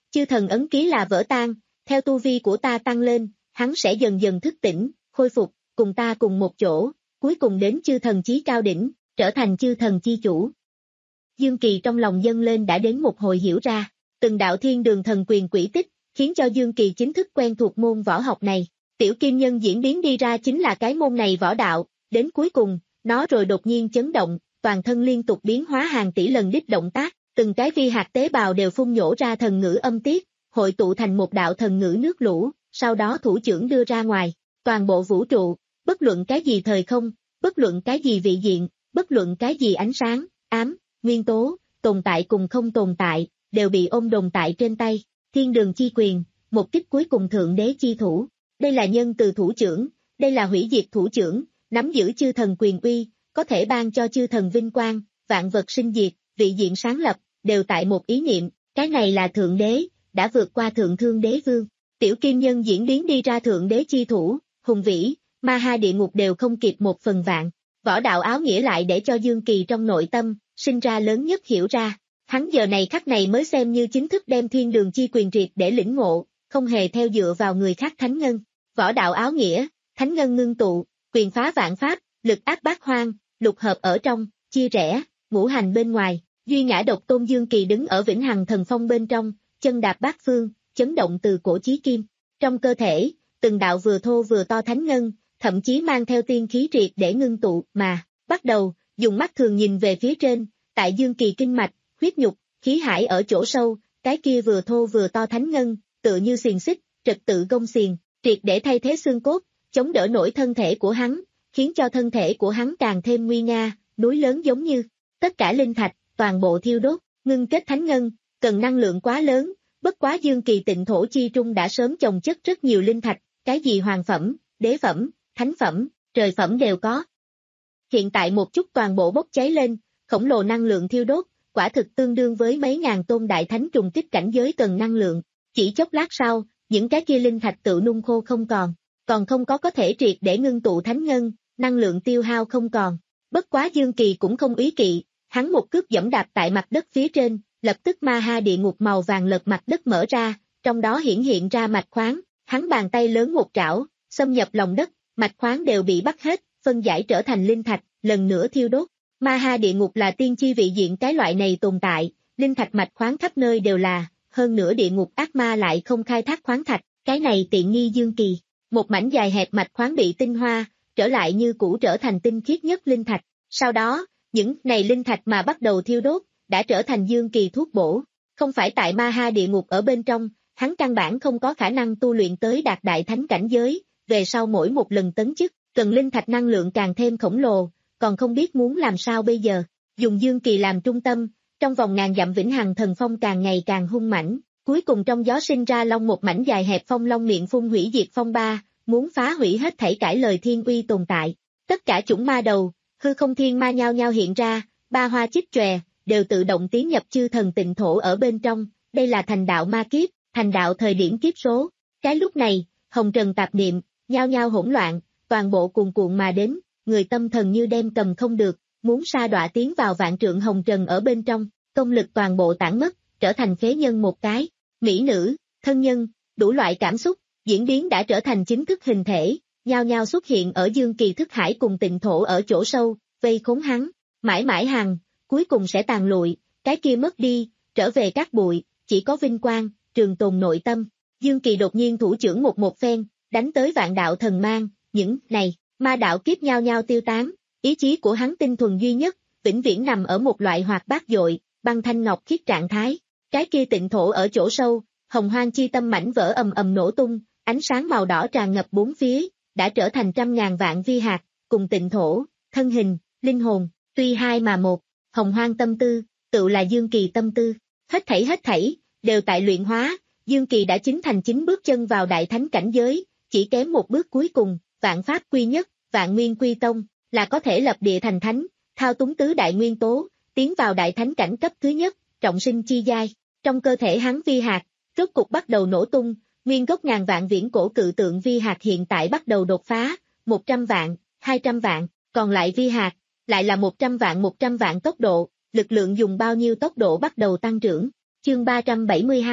chư thần ấn ký là vỡ tan, theo tu vi của ta tăng lên, hắn sẽ dần dần thức tỉnh, khôi phục, cùng ta cùng một chỗ, cuối cùng đến chư thần chí cao đỉnh, trở thành chư thần chi chủ. Dương Kỳ trong lòng dâng lên đã đến một hồi hiểu ra, từng đạo thiên đường thần quyền quỹ tích, khiến cho Dương Kỳ chính thức quen thuộc môn võ học này. Tiểu kim nhân diễn biến đi ra chính là cái môn này võ đạo, đến cuối cùng, nó rồi đột nhiên chấn động, toàn thân liên tục biến hóa hàng tỷ lần đích động tác, từng cái vi hạt tế bào đều phun nhổ ra thần ngữ âm tiết, hội tụ thành một đạo thần ngữ nước lũ, sau đó thủ trưởng đưa ra ngoài, toàn bộ vũ trụ, bất luận cái gì thời không, bất luận cái gì vị diện, bất luận cái gì ánh sáng, ám, nguyên tố, tồn tại cùng không tồn tại, đều bị ôm đồn tại trên tay, thiên đường chi quyền, một kích cuối cùng thượng đế chi thủ, đây là nhân từ thủ trưởng, đây là hủy diệt thủ trưởng, nắm giữ chư thần quyền uy, có thể ban cho chư thần vinh quang, vạn vật sinh diệt, vị diện sáng lập, đều tại một ý niệm, cái này là thượng đế, đã vượt qua thượng thương đế vương. Tiểu kim nhân diễn biến đi ra thượng đế chi thủ, hùng vĩ, ma ha địa ngục đều không kịp một phần vạn. Võ đạo áo nghĩa lại để cho Dương Kỳ trong nội tâm, sinh ra lớn nhất hiểu ra. Hắn giờ này khắc này mới xem như chính thức đem thiên đường chi quyền triệt để lĩnh ngộ, không hề theo dựa vào người khác thánh ngân. Võ đạo áo nghĩa, thánh ngân ngưng tụ, quyền phá vạn pháp, lực áp bát hoang, lục hợp ở trong, chia rẽ, ngũ hành bên ngoài. Duy ngã độc tôn Dương Kỳ đứng ở vĩnh hằng thần phong bên trong, chân đạp bát phương, chấn động từ cổ chí kim. Trong cơ thể, từng đạo vừa thô vừa to thánh ngân, thậm chí mang theo tiên khí triệt để ngưng tụ mà, bắt đầu, dùng mắt thường nhìn về phía trên, tại Dương Kỳ kinh mạch, huyết nhục, khí hải ở chỗ sâu, cái kia vừa thô vừa to thánh ngân, tựa như xiềng xích, trật tự gông xiềng, triệt để thay thế xương cốt, chống đỡ nổi thân thể của hắn, khiến cho thân thể của hắn càng thêm nguy nga, núi lớn giống như, tất cả linh thạch, toàn bộ thiêu đốt, ngưng kết thánh ngân, cần năng lượng quá lớn, bất quá Dương Kỳ tịnh thổ chi trung đã sớm chồng chất rất nhiều linh thạch, cái gì hoàng phẩm, đế phẩm, thánh phẩm, trời phẩm đều có. Hiện tại một chút toàn bộ bốc cháy lên, khổng lồ năng lượng thiêu đốt, quả thực tương đương với mấy ngàn tôn đại thánh trùng kích cảnh giới cần năng lượng. Chỉ chốc lát sau, những cái kia linh thạch tự nung khô không còn, còn không có có thể triệt để ngưng tụ thánh ngân, năng lượng tiêu hao không còn. Bất quá Dương Kỳ cũng không ý kỵ, hắn một cước giẫm đạp tại mặt đất phía trên, lập tức ma ha địa ngục màu vàng lật mặt đất mở ra, trong đó hiển hiện ra mạch khoáng, hắn bàn tay lớn một trảo, xâm nhập lòng đất, mạch khoáng đều bị bắt hết, phân giải trở thành linh thạch, lần nữa thiêu đốt. Ma ha địa ngục là tiên chi vị diện cái loại này tồn tại, linh thạch mạch khoáng khắp nơi đều là, hơn nữa địa ngục ác ma lại không khai thác khoáng thạch, cái này tiện nghi Dương Kỳ. Một mảnh dài hẹp mạch khoáng bị tinh hoa, trở lại như cũ trở thành tinh khiết nhất linh thạch. Sau đó, những này linh thạch mà bắt đầu thiêu đốt, đã trở thành Dương Kỳ thuốc bổ. Không phải tại ma ha địa ngục ở bên trong, hắn căn bản không có khả năng tu luyện tới đạt đại thánh cảnh giới, về sau mỗi một lần tấn chức, cần linh thạch năng lượng càng thêm khổng lồ, còn không biết muốn làm sao bây giờ. Dùng Dương Kỳ làm trung tâm, trong vòng ngàn dặm vĩnh hằng thần phong càng ngày càng hung mãnh, cuối cùng trong gió sinh ra long một mảnh dài hẹp phong long miệng phun hủy diệt phong ba, muốn phá hủy hết thảy cải lời thiên uy tồn tại. Tất cả chủng ma đầu, hư không thiên ma nhao nhao hiện ra, ba hoa chích chòe, đều tự động tiến nhập chư thần tịnh thổ ở bên trong, đây là thành đạo ma kiếp, thành đạo thời điểm kiếp số. Cái lúc này, hồng trần tạp niệm, nhao nhao hỗn loạn, toàn bộ cuồn cuộn mà đến, người tâm thần như đem cầm không được, muốn sa đọa tiến vào vạn trượng hồng trần ở bên trong, công lực toàn bộ tản mất, trở thành phế nhân một cái, mỹ nữ, thân nhân, đủ loại cảm xúc, diễn biến đã trở thành chính thức hình thể, nhao nhao xuất hiện ở Dương Kỳ thức hải cùng tịnh thổ ở chỗ sâu, vây khốn hắn, mãi mãi hằng, cuối cùng sẽ tàn lụi, cái kia mất đi, trở về các bụi, chỉ có vinh quang, trường tồn nội tâm. Dương Kỳ đột nhiên thủ trưởng một một phen, đánh tới vạn đạo thần mang, những này, ma đạo kiếp nhao nhao tiêu tán, ý chí của hắn tinh thuần duy nhất, vĩnh viễn nằm ở một loại hoạt bát dội, băng thanh ngọc khiết trạng thái. Cái kia tịnh thổ ở chỗ sâu, hồng hoang chi tâm mảnh vỡ ầm ầm nổ tung, ánh sáng màu đỏ tràn ngập bốn phía, đã trở thành trăm ngàn vạn vi hạt, cùng tịnh thổ, thân hình, linh hồn, tuy hai mà một, hồng hoang tâm tư, tự là Dương Kỳ tâm tư, hết thảy hết thảy, đều tại luyện hóa, Dương Kỳ đã chính thành chính bước chân vào đại thánh cảnh giới, chỉ kém một bước cuối cùng, vạn pháp quy nhất, vạn nguyên quy tông, là có thể lập địa thành thánh, thao túng tứ đại nguyên tố, tiến vào đại thánh cảnh cấp thứ nhất, trọng sinh chi giai. Trong cơ thể hắn vi hạt, rốt cục bắt đầu nổ tung, nguyên gốc ngàn vạn viễn cổ cự tượng vi hạt hiện tại bắt đầu đột phá, một trăm vạn, hai trăm vạn, còn lại vi hạt, lại là một trăm vạn một trăm vạn tốc độ, lực lượng dùng bao nhiêu tốc độ bắt đầu tăng trưởng. Chương ba trăm bảy mươi hai,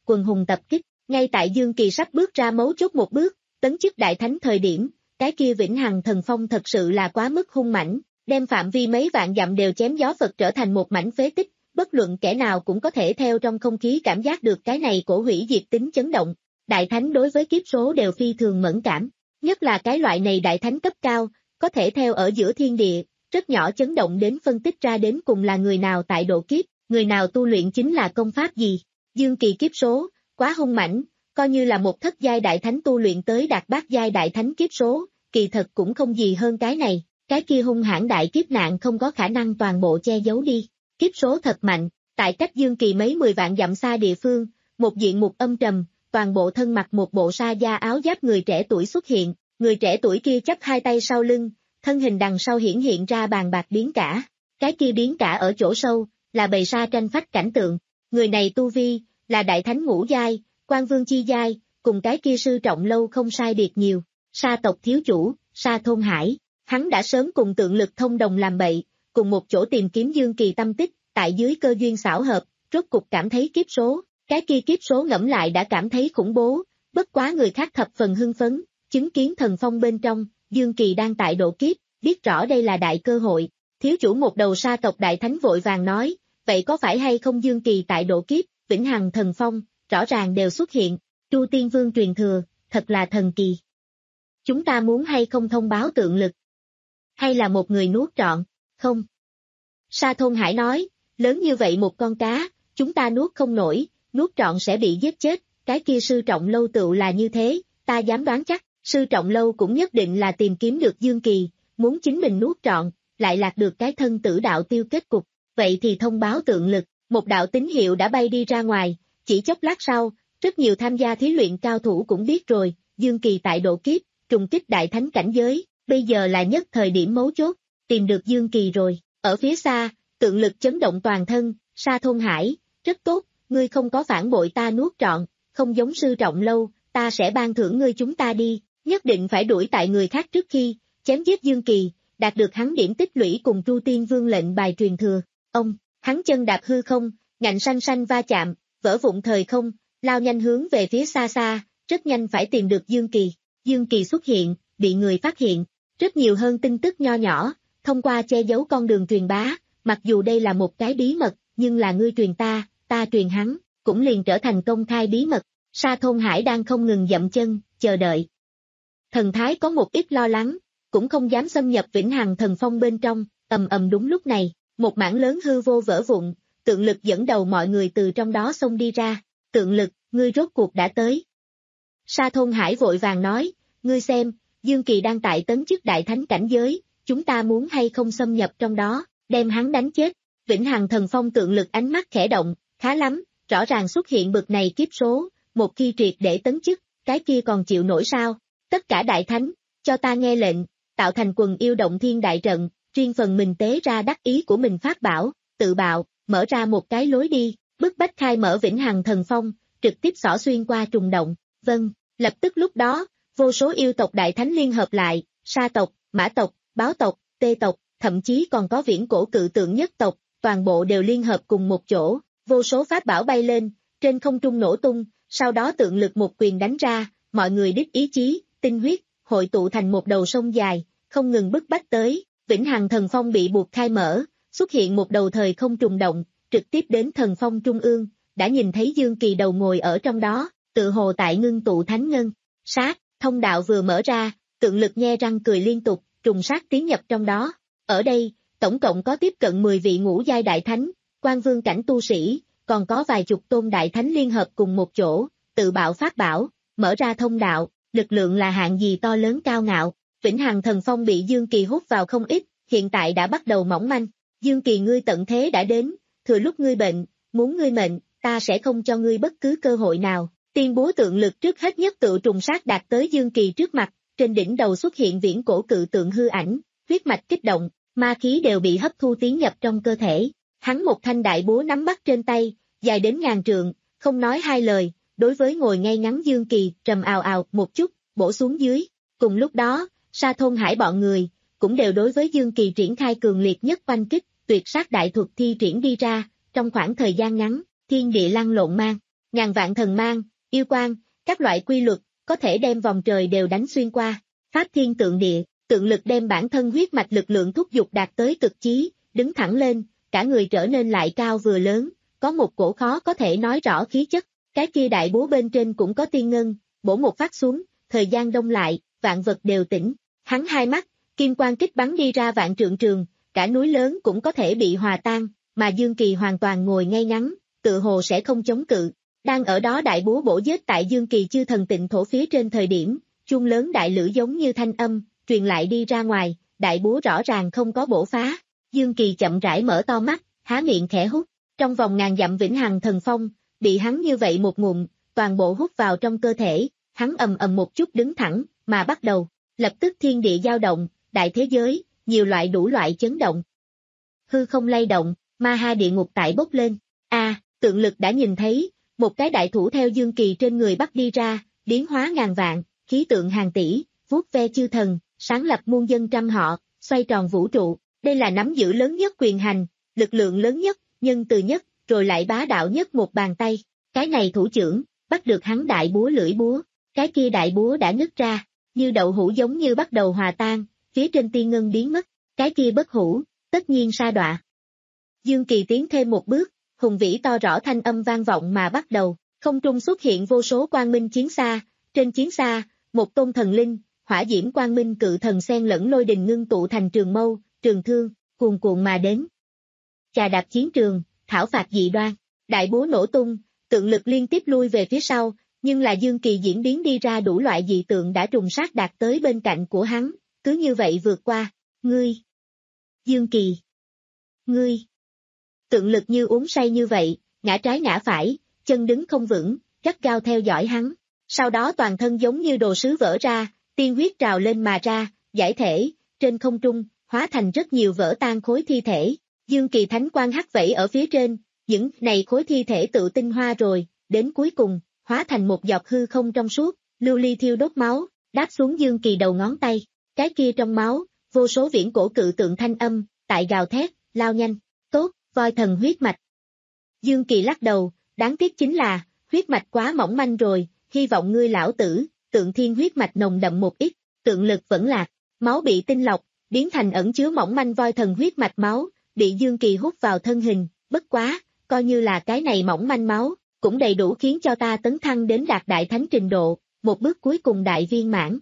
quần hùng tập kích, ngay tại Dương Kỳ sắp bước ra mấu chốt một bước, tấn chức đại thánh thời điểm, cái kia vĩnh hằng thần phong thật sự là quá mức hung mãnh, đem phạm vi mấy vạn dặm đều chém gió Phật trở thành một mảnh phế tích, bất luận kẻ nào cũng có thể theo trong không khí cảm giác được cái này cổ hủy diệt tính chấn động. Đại thánh đối với kiếp số đều phi thường mẫn cảm, nhất là cái loại này đại thánh cấp cao, có thể theo ở giữa thiên địa, rất nhỏ chấn động đến phân tích ra đến cùng là người nào tại độ kiếp, người nào tu luyện chính là công pháp gì. Dương Kỳ kiếp số, quá hung mãnh, coi như là một thất giai đại thánh tu luyện tới đạt bát giai đại thánh kiếp số, kỳ thật cũng không gì hơn cái này, cái kia hung hãn đại kiếp nạn không có khả năng toàn bộ che giấu đi. Kiếp số thật mạnh, tại cách Dương Kỳ mấy mười vạn dặm xa địa phương, một diện mục âm trầm, toàn bộ thân mặc một bộ sa da áo giáp người trẻ tuổi xuất hiện, người trẻ tuổi kia chắp hai tay sau lưng, thân hình đằng sau hiển hiện ra bàn bạc biến cả, cái kia biến cả ở chỗ sâu, là bầy sa tranh phách cảnh tượng, người này tu vi, là đại thánh ngũ giai, quan vương chi giai, cùng cái kia sư trọng lâu không sai biệt nhiều, sa tộc thiếu chủ, Sa Thôn Hải, hắn đã sớm cùng tượng lực thông đồng làm bậy, cùng một chỗ tìm kiếm Dương Kỳ tâm tích, tại dưới cơ duyên xảo hợp, rốt cục cảm thấy kiếp số, cái kia kiếp số ngẫm lại đã cảm thấy khủng bố, bất quá người khác thập phần hưng phấn, chứng kiến thần phong bên trong, Dương Kỳ đang tại độ kiếp, biết rõ đây là đại cơ hội, thiếu chủ một đầu sa tộc đại thánh vội vàng nói, vậy có phải hay không Dương Kỳ tại độ kiếp, vĩnh hằng thần phong, rõ ràng đều xuất hiện, Chu Tiên Vương truyền thừa, thật là thần kỳ. Chúng ta muốn hay không thông báo tượng lực? Hay là một người nuốt trọn? Không. Sa Thôn Hải nói, lớn như vậy một con cá, chúng ta nuốt không nổi, nuốt trọn sẽ bị giết chết, cái kia sư trọng lâu tựu là như thế, ta dám đoán chắc, sư trọng lâu cũng nhất định là tìm kiếm được Dương Kỳ, muốn chính mình nuốt trọn, lại lạc được cái thân tử đạo tiêu kết cục, vậy thì thông báo tượng lực, một đạo tín hiệu đã bay đi ra ngoài, chỉ chốc lát sau, rất nhiều tham gia thí luyện cao thủ cũng biết rồi, Dương Kỳ tại độ kiếp, trùng kích đại thánh cảnh giới, bây giờ là nhất thời điểm mấu chốt, tìm được Dương Kỳ rồi, ở phía xa, tượng lực chấn động toàn thân, Sa Thôn Hải, rất tốt, ngươi không có phản bội ta nuốt trọn, không giống sư trọng lâu, ta sẽ ban thưởng ngươi chúng ta đi, nhất định phải đuổi tại người khác trước khi, chém giết Dương Kỳ, đạt được hắn điểm tích lũy cùng Chu Tiên Vương lệnh bài truyền thừa, ông, hắn chân đạp hư không, ngạnh xanh xanh va chạm, vỡ vụn thời không, lao nhanh hướng về phía xa xa, rất nhanh phải tìm được Dương Kỳ, Dương Kỳ xuất hiện, bị người phát hiện, rất nhiều hơn tin tức nho nhỏ, thông qua che giấu con đường truyền bá, mặc dù đây là một cái bí mật, nhưng là ngươi truyền ta, ta truyền hắn, cũng liền trở thành công khai bí mật, Sa Thôn Hải đang không ngừng dậm chân, chờ đợi. Thần thái có một ít lo lắng, cũng không dám xâm nhập vĩnh hằng thần phong bên trong, ầm ầm đúng lúc này, một mảng lớn hư vô vỡ vụn, tượng lực dẫn đầu mọi người từ trong đó xông đi ra, tượng lực, ngươi rốt cuộc đã tới. Sa Thôn Hải vội vàng nói, ngươi xem, Dương Kỳ đang tại tấn chức đại thánh cảnh giới, chúng ta muốn hay không xâm nhập trong đó, đem hắn đánh chết, vĩnh hằng thần phong tượng lực ánh mắt khẽ động, khá lắm, rõ ràng xuất hiện bực này kiếp số, một khi triệt để tấn chức, cái kia còn chịu nổi sao, tất cả đại thánh, cho ta nghe lệnh, tạo thành quần yêu động thiên đại trận, riêng phần mình tế ra đắc ý của mình phát bảo, tự bạo, mở ra một cái lối đi, bức bách khai mở vĩnh hằng thần phong, trực tiếp xỏ xuyên qua trùng động, vâng, lập tức lúc đó, vô số yêu tộc đại thánh liên hợp lại, sa tộc, mã tộc, báo tộc, tê tộc, thậm chí còn có viễn cổ cự tượng nhất tộc, toàn bộ đều liên hợp cùng một chỗ, vô số pháp bảo bay lên, trên không trung nổ tung, sau đó tượng lực một quyền đánh ra, mọi người đích ý chí, tinh huyết, hội tụ thành một đầu sông dài, không ngừng bức bách tới, vĩnh hằng thần phong bị buộc khai mở, xuất hiện một đầu thời không trùng động, trực tiếp đến thần phong trung ương, đã nhìn thấy Dương Kỳ đầu ngồi ở trong đó, tự hồ tại ngưng tụ thánh ngân, sát, thông đạo vừa mở ra, tượng lực nhe răng cười liên tục, trùng sát tiến nhập trong đó, ở đây, tổng cộng có tiếp cận mười vị ngũ giai đại thánh, quan vương cảnh tu sĩ, còn có vài chục tôn đại thánh liên hợp cùng một chỗ, tự bạo phát bảo, mở ra thông đạo, lực lượng là hạng gì to lớn cao ngạo, vĩnh hằng thần phong bị Dương Kỳ hút vào không ít, hiện tại đã bắt đầu mỏng manh, Dương Kỳ ngươi tận thế đã đến, thừa lúc ngươi bệnh, muốn ngươi mệnh, ta sẽ không cho ngươi bất cứ cơ hội nào, tiên búa tượng lực trước hết nhất tự trùng sát đạt tới Dương Kỳ trước mặt, trên đỉnh đầu xuất hiện viễn cổ cự tượng hư ảnh, huyết mạch kích động, ma khí đều bị hấp thu tiến nhập trong cơ thể, hắn một thanh đại búa nắm bắt trên tay, dài đến ngàn trượng, không nói hai lời, đối với ngồi ngay ngắn Dương Kỳ, trầm ào ào một chút, bổ xuống dưới, cùng lúc đó, Sa Thôn Hải bọn người, cũng đều đối với Dương Kỳ triển khai cường liệt nhất oanh kích, tuyệt sát đại thuật thi triển đi ra, trong khoảng thời gian ngắn, thiên địa lăn lộn mang, ngàn vạn thần mang, yêu quang, các loại quy luật, có thể đem vòng trời đều đánh xuyên qua. Pháp thiên tượng địa, tượng lực đem bản thân huyết mạch lực lượng thúc giục đạt tới cực chí, đứng thẳng lên, cả người trở nên lại cao vừa lớn, có một cổ khó có thể nói rõ khí chất. Cái kia đại búa bên trên cũng có tiên ngân, bổ một phát xuống, thời gian đông lại, vạn vật đều tỉnh. Hắn hai mắt, kim quang kích bắn đi ra vạn trượng trường, cả núi lớn cũng có thể bị hòa tan, mà Dương Kỳ hoàn toàn ngồi ngay ngắn, tự hồ sẽ không chống cự. Đang ở đó đại búa bổ giết tại Dương Kỳ chư thần tịnh thổ phía trên thời điểm, chuông lớn đại lữ giống như thanh âm, truyền lại đi ra ngoài, đại búa rõ ràng không có bổ phá. Dương Kỳ chậm rãi mở to mắt, há miệng khẽ hút, trong vòng ngàn dặm vĩnh hằng thần phong, bị hắn như vậy một ngụm, toàn bộ hút vào trong cơ thể, hắn ầm ầm một chút đứng thẳng, mà bắt đầu, lập tức thiên địa dao động, đại thế giới, nhiều loại đủ loại chấn động. Hư không lay động, ma ha địa ngục tại bốc lên, a à, tượng lực đã nhìn thấy, một cái đại thủ theo Dương Kỳ trên người bắt đi ra, biến hóa ngàn vạn, khí tượng hàng tỷ, vuốt ve chư thần, sáng lập muôn dân trăm họ, xoay tròn vũ trụ, đây là nắm giữ lớn nhất quyền hành, lực lượng lớn nhất, nhân từ nhất, rồi lại bá đạo nhất một bàn tay, cái này thủ trưởng, bắt được hắn đại búa lưỡi búa, cái kia đại búa đã nứt ra, như đậu hũ giống như bắt đầu hòa tan, phía trên tiên ngân biến mất, cái kia bất hủ, tất nhiên sa đọa. Dương Kỳ tiến thêm một bước, hùng vĩ to rõ thanh âm vang vọng mà bắt đầu, không trung xuất hiện vô số quang minh chiến xa, trên chiến xa, một tôn thần linh, hỏa diễm quang minh cự thần xen lẫn lôi đình ngưng tụ thành trường mâu, trường thương, cuồn cuộn mà đến. Chà đạp chiến trường, thảo phạt dị đoan, đại búa nổ tung, tượng lực liên tiếp lui về phía sau, nhưng là Dương Kỳ diễn biến đi ra đủ loại dị tượng đã trùng sát đạt tới bên cạnh của hắn, cứ như vậy vượt qua, ngươi, Dương Kỳ, ngươi, tượng lực như uống say như vậy, ngã trái ngã phải, chân đứng không vững, gắt gao theo dõi hắn, sau đó toàn thân giống như đồ sứ vỡ ra, tiên huyết trào lên mà ra, giải thể, trên không trung, hóa thành rất nhiều vỡ tan khối thi thể, Dương Kỳ thánh quang hắt vẫy ở phía trên, những này khối thi thể tự tinh hoa rồi, đến cuối cùng, hóa thành một giọt hư không trong suốt, lưu ly thiêu đốt máu, đáp xuống Dương Kỳ đầu ngón tay, cái kia trong máu, vô số viễn cổ cự tượng thanh âm, tại gào thét, lao nhanh, tốt, voi thần huyết mạch. Dương Kỳ lắc đầu, đáng tiếc chính là, huyết mạch quá mỏng manh rồi, hy vọng ngươi lão tử, tượng thiên huyết mạch nồng đậm một ít, tượng lực vẫn lạc, máu bị tinh lọc, biến thành ẩn chứa mỏng manh voi thần huyết mạch máu, bị Dương Kỳ hút vào thân hình, bất quá, coi như là cái này mỏng manh máu, cũng đầy đủ khiến cho ta tấn thăng đến đạt đại thánh trình độ, một bước cuối cùng đại viên mãn.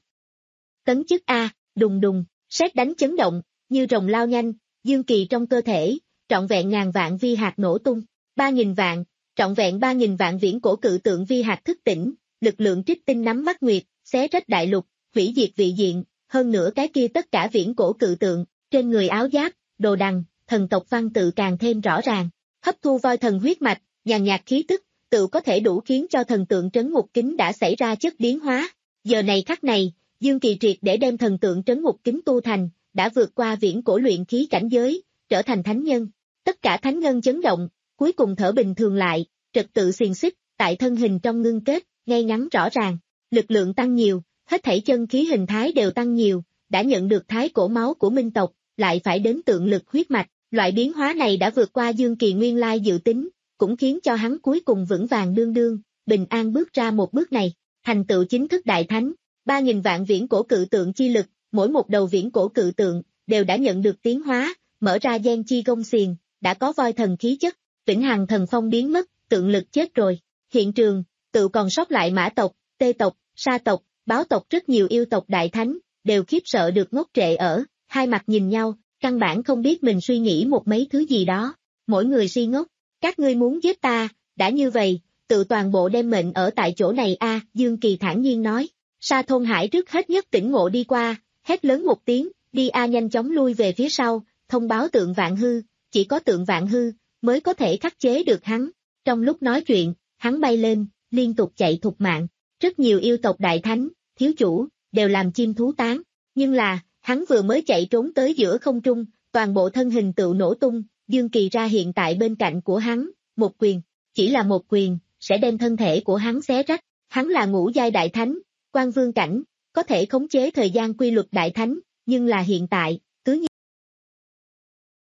Tấn chức A, đùng đùng, sét đánh chấn động, như rồng lao nhanh, Dương Kỳ trong cơ thể, trọn vẹn ngàn vạn vi hạt nổ tung, ba nghìn vạn, trọn vẹn ba nghìn vạn viễn cổ cự tượng vi hạt thức tỉnh, lực lượng trích tinh nắm mắt nguyệt, xé rách đại lục, hủy diệt vị diện, hơn nữa cái kia tất cả viễn cổ cự tượng, trên người áo giáp, đồ đằng, thần tộc văn tự càng thêm rõ ràng, hấp thu voi thần huyết mạch, nhàn nhạt khí tức, tự có thể đủ khiến cho thần tượng trấn ngục kính đã xảy ra chất biến hóa. Giờ này khắc này, Dương Kỳ triệt để đem thần tượng trấn ngục kính tu thành, đã vượt qua viễn cổ luyện khí cảnh giới, trở thành thánh nhân. Tất cả thánh ngân chấn động, cuối cùng thở bình thường lại, trật tự xiềng xích, tại thân hình trong ngưng kết, ngay ngắn rõ ràng, lực lượng tăng nhiều, hết thảy chân khí hình thái đều tăng nhiều, đã nhận được thái cổ máu của minh tộc, lại phải đến tượng lực huyết mạch, loại biến hóa này đã vượt qua Dương Kỳ nguyên lai dự tính, cũng khiến cho hắn cuối cùng vững vàng đương đương, bình an bước ra một bước này, thành tựu chính thức đại thánh, ba nghìn vạn viễn cổ cự tượng chi lực, mỗi một đầu viễn cổ cự tượng, đều đã nhận được tiến hóa, mở ra gen chi gông xiềng, đã có voi thần khí chất, vĩnh hằng thần phong biến mất, tượng lực chết rồi, hiện trường, tự còn sót lại mã tộc, tê tộc, sa tộc, báo tộc rất nhiều yêu tộc đại thánh, đều khiếp sợ được ngốc trệ ở, hai mặt nhìn nhau, căn bản không biết mình suy nghĩ một mấy thứ gì đó, mỗi người si ngốc, các ngươi muốn giết ta, đã như vậy, tự toàn bộ đem mệnh ở tại chỗ này a. Dương Kỳ thản nhiên nói, Sa Thôn Hải trước hết nhất tỉnh ngộ đi qua, hét lớn một tiếng, đi a nhanh chóng lui về phía sau, thông báo tượng vạn hư, chỉ có tượng vạn hư, mới có thể khắc chế được hắn, trong lúc nói chuyện, hắn bay lên, liên tục chạy thục mạng, rất nhiều yêu tộc đại thánh, thiếu chủ, đều làm chim thú tán, nhưng là, hắn vừa mới chạy trốn tới giữa không trung, toàn bộ thân hình tự nổ tung, Dương Kỳ ra hiện tại bên cạnh của hắn, một quyền, chỉ là một quyền, sẽ đem thân thể của hắn xé rách, hắn là ngũ giai đại thánh, quan vương cảnh, có thể khống chế thời gian quy luật đại thánh, nhưng là hiện tại, cứ như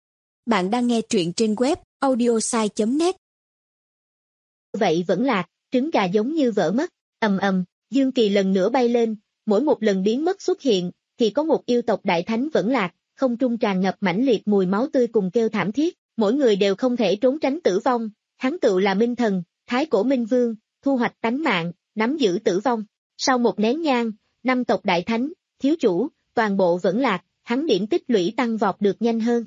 bạn đang nghe truyện trên web audiosai chấm net. vậy vẫn lạc, trứng gà giống như vỡ mất, ầm ầm, Dương Kỳ lần nữa bay lên, mỗi một lần biến mất xuất hiện, thì có một yêu tộc đại thánh vẫn lạc, không trung tràn ngập mãnh liệt mùi máu tươi cùng kêu thảm thiết, mỗi người đều không thể trốn tránh tử vong, hắn tựu là Minh Thần, Thái Cổ Minh Vương, thu hoạch tánh mạng, nắm giữ tử vong. Sau một nén nhang, năm tộc đại thánh, thiếu chủ, toàn bộ vẫn lạc, hắn điểm tích lũy tăng vọt được nhanh hơn.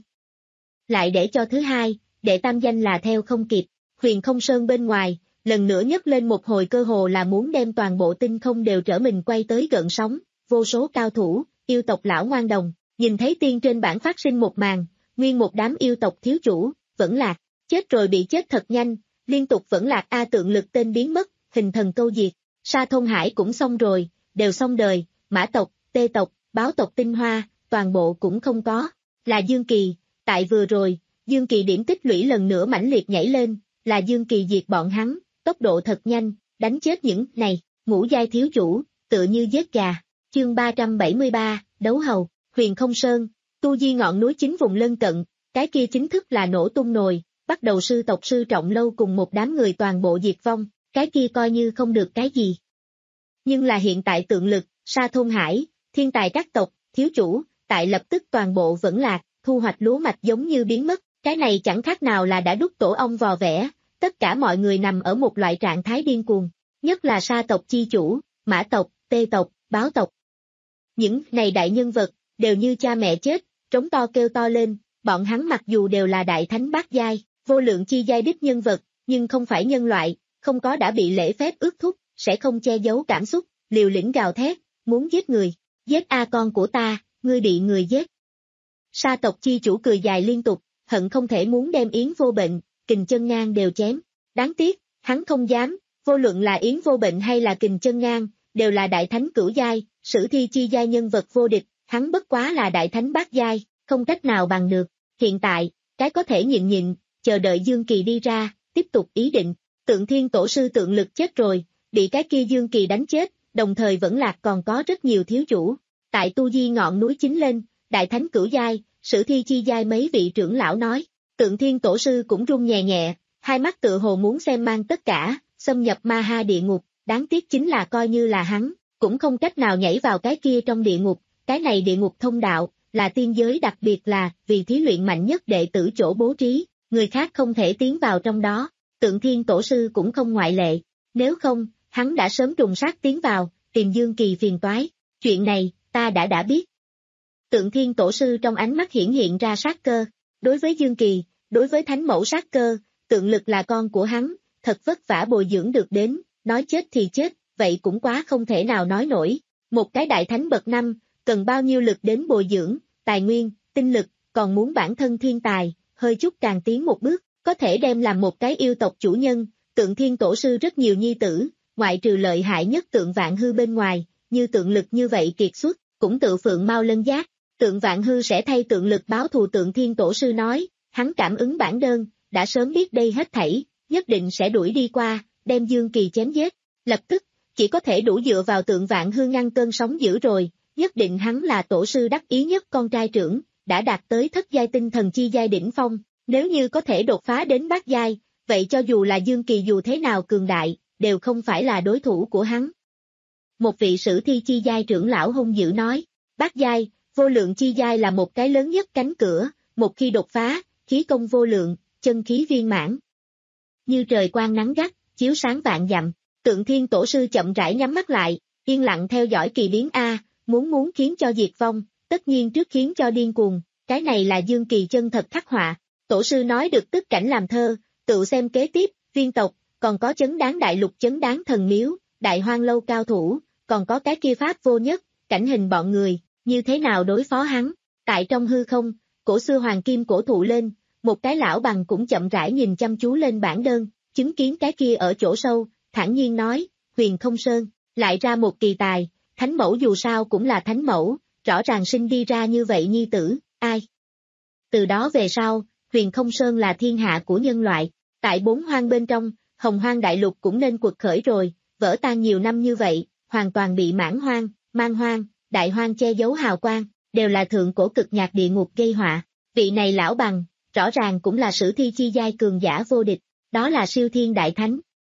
Lại để cho thứ hai, đệ tam danh là theo không kịp, Huyền Không Sơn bên ngoài, lần nữa nhấc lên một hồi cơ hồ là muốn đem toàn bộ tinh không đều trở mình quay tới gợn sóng, vô số cao thủ, yêu tộc lão ngoan đồng, nhìn thấy tiên trên bảng phát sinh một màn, nguyên một đám yêu tộc thiếu chủ, vẫn lạc, chết rồi bị chết thật nhanh, liên tục vẫn lạc A tượng lực tên biến mất, hình thần câu diệt, Sa Thôn Hải cũng xong rồi, đều xong đời, Mã tộc, Tê tộc, Báo tộc tinh hoa, toàn bộ cũng không có, là Dương Kỳ, tại vừa rồi, Dương Kỳ điểm tích lũy lần nữa mãnh liệt nhảy lên, là Dương Kỳ diệt bọn hắn, tốc độ thật nhanh, đánh chết những này, ngũ giai thiếu chủ, tựa như giết gà, chương ba trăm bảy mươi ba, đấu hầu, Huyền Không Sơn, tu di ngọn núi chính vùng lân cận, cái kia chính thức là nổ tung nồi, bắt đầu sư tộc sư trọng lâu cùng một đám người toàn bộ diệt vong, cái kia coi như không được cái gì. Nhưng là hiện tại tượng lực, Sa Thôn Hải, thiên tài các tộc, thiếu chủ, tại lập tức toàn bộ vẫn lạc, thu hoạch lúa mạch giống như biến mất, cái này chẳng khác nào là đã đúc tổ ong vò vẽ, tất cả mọi người nằm ở một loại trạng thái điên cuồng, nhất là Sa tộc chi chủ, Mã tộc, Tê tộc, Báo tộc. Những này đại nhân vật, đều như cha mẹ chết, trống to kêu to lên, bọn hắn mặc dù đều là đại thánh bát giai, vô lượng chi giai đích nhân vật, nhưng không phải nhân loại, không có đã bị lễ phép ước thúc, sẽ không che giấu cảm xúc, liều lĩnh gào thét, muốn giết người, giết a con của ta, ngươi bị người giết. Sa tộc chi chủ cười dài liên tục, hận không thể muốn đem Yến Vô Bệnh, Kình Chân Ngang đều chém, đáng tiếc, hắn không dám, vô luận là Yến Vô Bệnh hay là Kình Chân Ngang, đều là đại thánh cửu giai, sử thi chi giai nhân vật vô địch, hắn bất quá là đại thánh bát giai, không cách nào bằng được, hiện tại, cái có thể nhịn nhịn, chờ đợi Dương Kỳ đi ra, tiếp tục ý định, Tượng Thiên Tổ sư tượng lực chết rồi, bị cái kia Dương Kỳ đánh chết, đồng thời vẫn lạc còn có rất nhiều thiếu chủ, tại tu di ngọn núi chính lên, đại thánh cửu giai, sử thi chi giai mấy vị trưởng lão nói, Tượng Thiên Tổ sư cũng run nhẹ nhẹ, hai mắt tựa hồ muốn xem mang tất cả, xâm nhập ma ha địa ngục, đáng tiếc chính là coi như là hắn, cũng không cách nào nhảy vào cái kia trong địa ngục, cái này địa ngục thông đạo, là tiên giới đặc biệt là vì thí luyện mạnh nhất đệ tử chỗ bố trí, người khác không thể tiến vào trong đó, Tượng Thiên Tổ sư cũng không ngoại lệ, nếu không, hắn đã sớm trùng sát tiến vào, tìm Dương Kỳ phiền toái, chuyện này, ta đã đã biết. Tượng Thiên Tổ sư trong ánh mắt hiển hiện ra sát cơ, đối với Dương Kỳ, đối với thánh mẫu sát cơ, tượng lực là con của hắn, thật vất vả bồi dưỡng được đến, nói chết thì chết, vậy cũng quá không thể nào nói nổi, một cái đại thánh bậc năm, cần bao nhiêu lực đến bồi dưỡng, tài nguyên, tinh lực, còn muốn bản thân thiên tài, hơi chút càng tiến một bước, có thể đem làm một cái yêu tộc chủ nhân, Tượng Thiên Tổ sư rất nhiều nhi tử, ngoại trừ lợi hại nhất Tượng Vạn Hư bên ngoài, như tượng lực như vậy kiệt xuất, cũng tự phượng mau lân giác, Tượng Vạn Hư sẽ thay tượng lực báo thù. Tượng Thiên Tổ sư nói, hắn cảm ứng bản đơn, đã sớm biết đây hết thảy, nhất định sẽ đuổi đi qua, đem Dương Kỳ chém giết, lập tức, chỉ có thể đủ dựa vào Tượng Vạn Hư ngăn cơn sóng dữ rồi, nhất định hắn là tổ sư đắc ý nhất con trai trưởng, đã đạt tới thất giai tinh thần chi giai đỉnh phong, nếu như có thể đột phá đến bát giai, vậy cho dù là Dương Kỳ dù thế nào cường đại, đều không phải là đối thủ của hắn. Một vị sử thi chi giai trưởng lão hung dữ nói, bát giai, vô lượng chi giai là một cái lớn nhất cánh cửa, một khi đột phá, khí công vô lượng, chân khí viên mãn. Như trời quang nắng gắt, chiếu sáng vạn dặm, Tượng Thiên Tổ sư chậm rãi nhắm mắt lại, yên lặng theo dõi kỳ biến A, muốn muốn khiến cho diệt vong, tất nhiên trước khiến cho điên cuồng, cái này là Dương Kỳ chân thật khắc họa. Tổ sư nói được tức cảnh làm thơ, tự xem kế tiếp, viên tộc, còn có chấn đáng đại lục chấn đáng thần miếu, đại hoang lâu cao thủ, còn có cái kia pháp vô nhất, cảnh hình bọn người, như thế nào đối phó hắn. Tại trong hư không, cổ xưa hoàng kim cổ thụ lên, một cái lão bằng cũng chậm rãi nhìn chăm chú lên bản đơn, chứng kiến cái kia ở chỗ sâu, thản nhiên nói, Huyền Không Sơn, lại ra một kỳ tài, thánh mẫu dù sao cũng là thánh mẫu, rõ ràng sinh đi ra như vậy nhi tử, ai. Từ đó về sau, Huyền Không Sơn là thiên hạ của nhân loại, tại bốn hoang bên trong, hồng hoang đại lục cũng nên quật khởi rồi, vỡ tan nhiều năm như vậy, hoàn toàn bị mãn hoang, man hoang, đại hoang che giấu hào quang, đều là thượng cổ cực nhạc địa ngục gây họa, vị này lão bằng, rõ ràng cũng là sử thi chi giai cường giả vô địch, đó là siêu thiên đại thánh.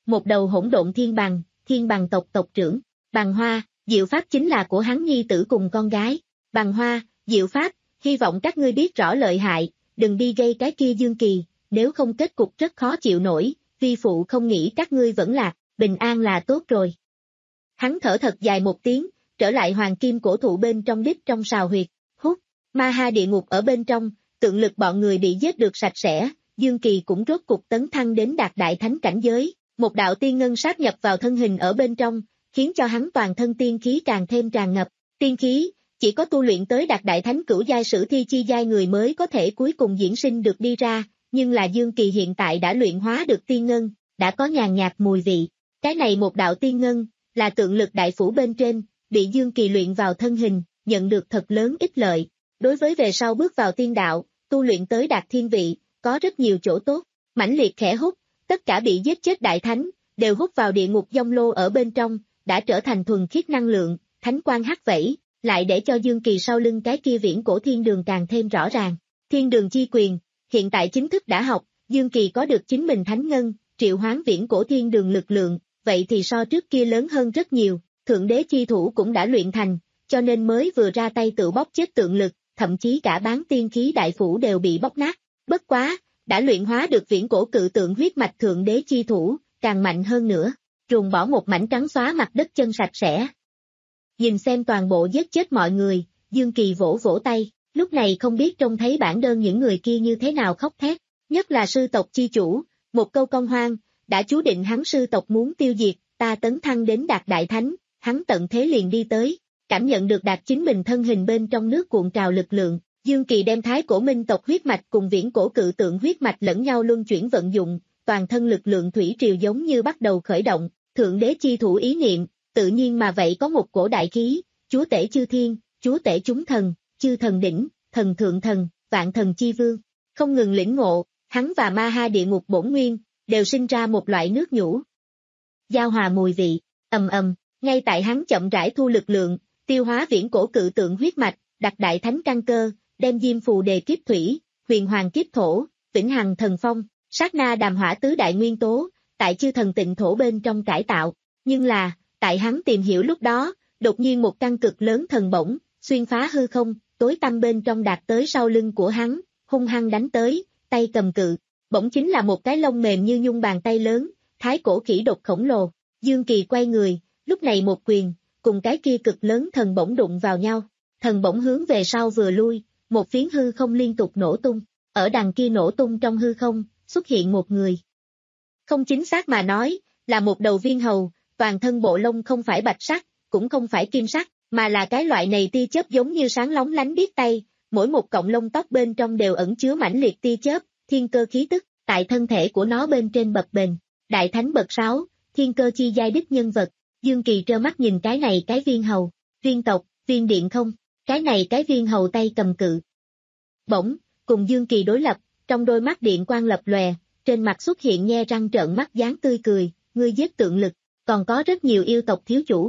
một đầu hỗn độn thiên bằng, thiên bằng tộc tộc trưởng, Bằng Hoa, Diệu Pháp chính là của hắn nhi tử cùng con gái, Bằng Hoa, Diệu Pháp, hy vọng các ngươi biết rõ lợi hại, đừng đi gây cái kia Dương Kỳ, nếu không kết cục rất khó chịu nổi, vi phụ không nghĩ các ngươi vẫn lạc, bình an là tốt rồi. Hắn thở thật dài một tiếng, trở lại hoàng kim cổ thụ bên trong đít trong sào huyệt, hút, ma ha địa ngục ở bên trong, tượng lực bọn người bị giết được sạch sẽ, Dương Kỳ cũng rốt cục tấn thăng đến đạt đại thánh cảnh giới, một đạo tiên ngân sát nhập vào thân hình ở bên trong, khiến cho hắn toàn thân tiên khí càng thêm tràn ngập, tiên khí, chỉ có tu luyện tới đạt đại thánh cửu giai sử thi chi giai người mới có thể cuối cùng diễn sinh được đi ra, nhưng là Dương Kỳ hiện tại đã luyện hóa được tiên ngân, đã có nhàn nhạt mùi vị, cái này một đạo tiên ngân, là tượng lực đại phủ bên trên, bị Dương Kỳ luyện vào thân hình, nhận được thật lớn ích lợi, đối với về sau bước vào tiên đạo, tu luyện tới đạt thiên vị, có rất nhiều chỗ tốt, mãnh liệt khẽ hút, tất cả bị giết chết đại thánh, đều hút vào địa ngục dông lô ở bên trong, đã trở thành thuần khiết năng lượng, thánh quang hắc vẫy, lại để cho Dương Kỳ sau lưng cái kia viễn cổ thiên đường càng thêm rõ ràng. Thiên đường chi quyền, hiện tại chính thức đã học, Dương Kỳ có được chính mình thánh ngân, triệu hoán viễn cổ thiên đường lực lượng, vậy thì so trước kia lớn hơn rất nhiều, thượng đế chi thủ cũng đã luyện thành, cho nên mới vừa ra tay tự bóc chết tượng lực, thậm chí cả bán tiên khí đại phủ đều bị bóc nát. Bất quá, đã luyện hóa được viễn cổ cự tượng huyết mạch thượng đế chi thủ, càng mạnh hơn nữa, ruồng bỏ một mảnh trắng xóa mặt đất chân sạch sẽ. Nhìn xem toàn bộ giết chết mọi người, Dương Kỳ vỗ vỗ tay, lúc này không biết trông thấy bản đơn những người kia như thế nào khóc thét, nhất là sư tộc chi chủ, một câu công hoang, đã chú định hắn sư tộc muốn tiêu diệt, ta tấn thăng đến đạt đại thánh, hắn tận thế liền đi tới, cảm nhận được đạt chính mình thân hình bên trong nước cuộn trào lực lượng, Dương Kỳ đem thái cổ minh tộc huyết mạch cùng viễn cổ cự tượng huyết mạch lẫn nhau luân chuyển vận dụng, toàn thân lực lượng thủy triều giống như bắt đầu khởi động, thượng đế chi thủ ý niệm, tự nhiên mà vậy có một cổ đại khí, chúa tể chư thiên, chúa tể chúng thần, chư thần đỉnh, thần thượng thần, vạn thần chi vương, không ngừng lĩnh ngộ, hắn và ma ha địa ngục bổn nguyên, đều sinh ra một loại nước nhũ. Giao hòa mùi vị, ầm ầm, ngay tại hắn chậm rãi thu lực lượng, tiêu hóa viễn cổ cự tượng huyết mạch, đặt đại thánh căn cơ, đem diêm phù đề kiếp thủy, huyền hoàng kiếp thổ, vĩnh hằng thần phong, sát na đàm hỏa tứ đại nguyên tố, tại chư thần tịnh thổ bên trong cải tạo, nhưng là, tại hắn tìm hiểu lúc đó, đột nhiên một căn cực lớn thần bổng, xuyên phá hư không, tối tăm bên trong đạt tới sau lưng của hắn, hung hăng đánh tới, tay cầm cự, bổng chính là một cái lông mềm như nhung bàn tay lớn, thái cổ khỉ độc khổng lồ, Dương Kỳ quay người, lúc này một quyền, cùng cái kia cực lớn thần bổng đụng vào nhau, thần bổng hướng về sau vừa lui, một phiến hư không liên tục nổ tung, ở đằng kia nổ tung trong hư không, xuất hiện một người. Không chính xác mà nói, là một đầu viên hầu, toàn thân bộ lông không phải bạch sắc, cũng không phải kim sắc, mà là cái loại này tia chớp giống như sáng lóng lánh biết tay, mỗi một cọng lông tóc bên trong đều ẩn chứa mãnh liệt tia chớp, thiên cơ khí tức, tại thân thể của nó bên trên bập bềnh, đại thánh bậc sáu, thiên cơ chi giai đích nhân vật, Dương Kỳ trơ mắt nhìn cái này cái viên hầu, viên tộc, viên điện không, cái này cái viên hầu tay cầm cự. Bỗng, cùng Dương Kỳ đối lập, trong đôi mắt điện quang lập lòe, trên mặt xuất hiện nhe răng trợn mắt dáng tươi cười, ngươi giết tượng lực, còn có rất nhiều yêu tộc thiếu chủ.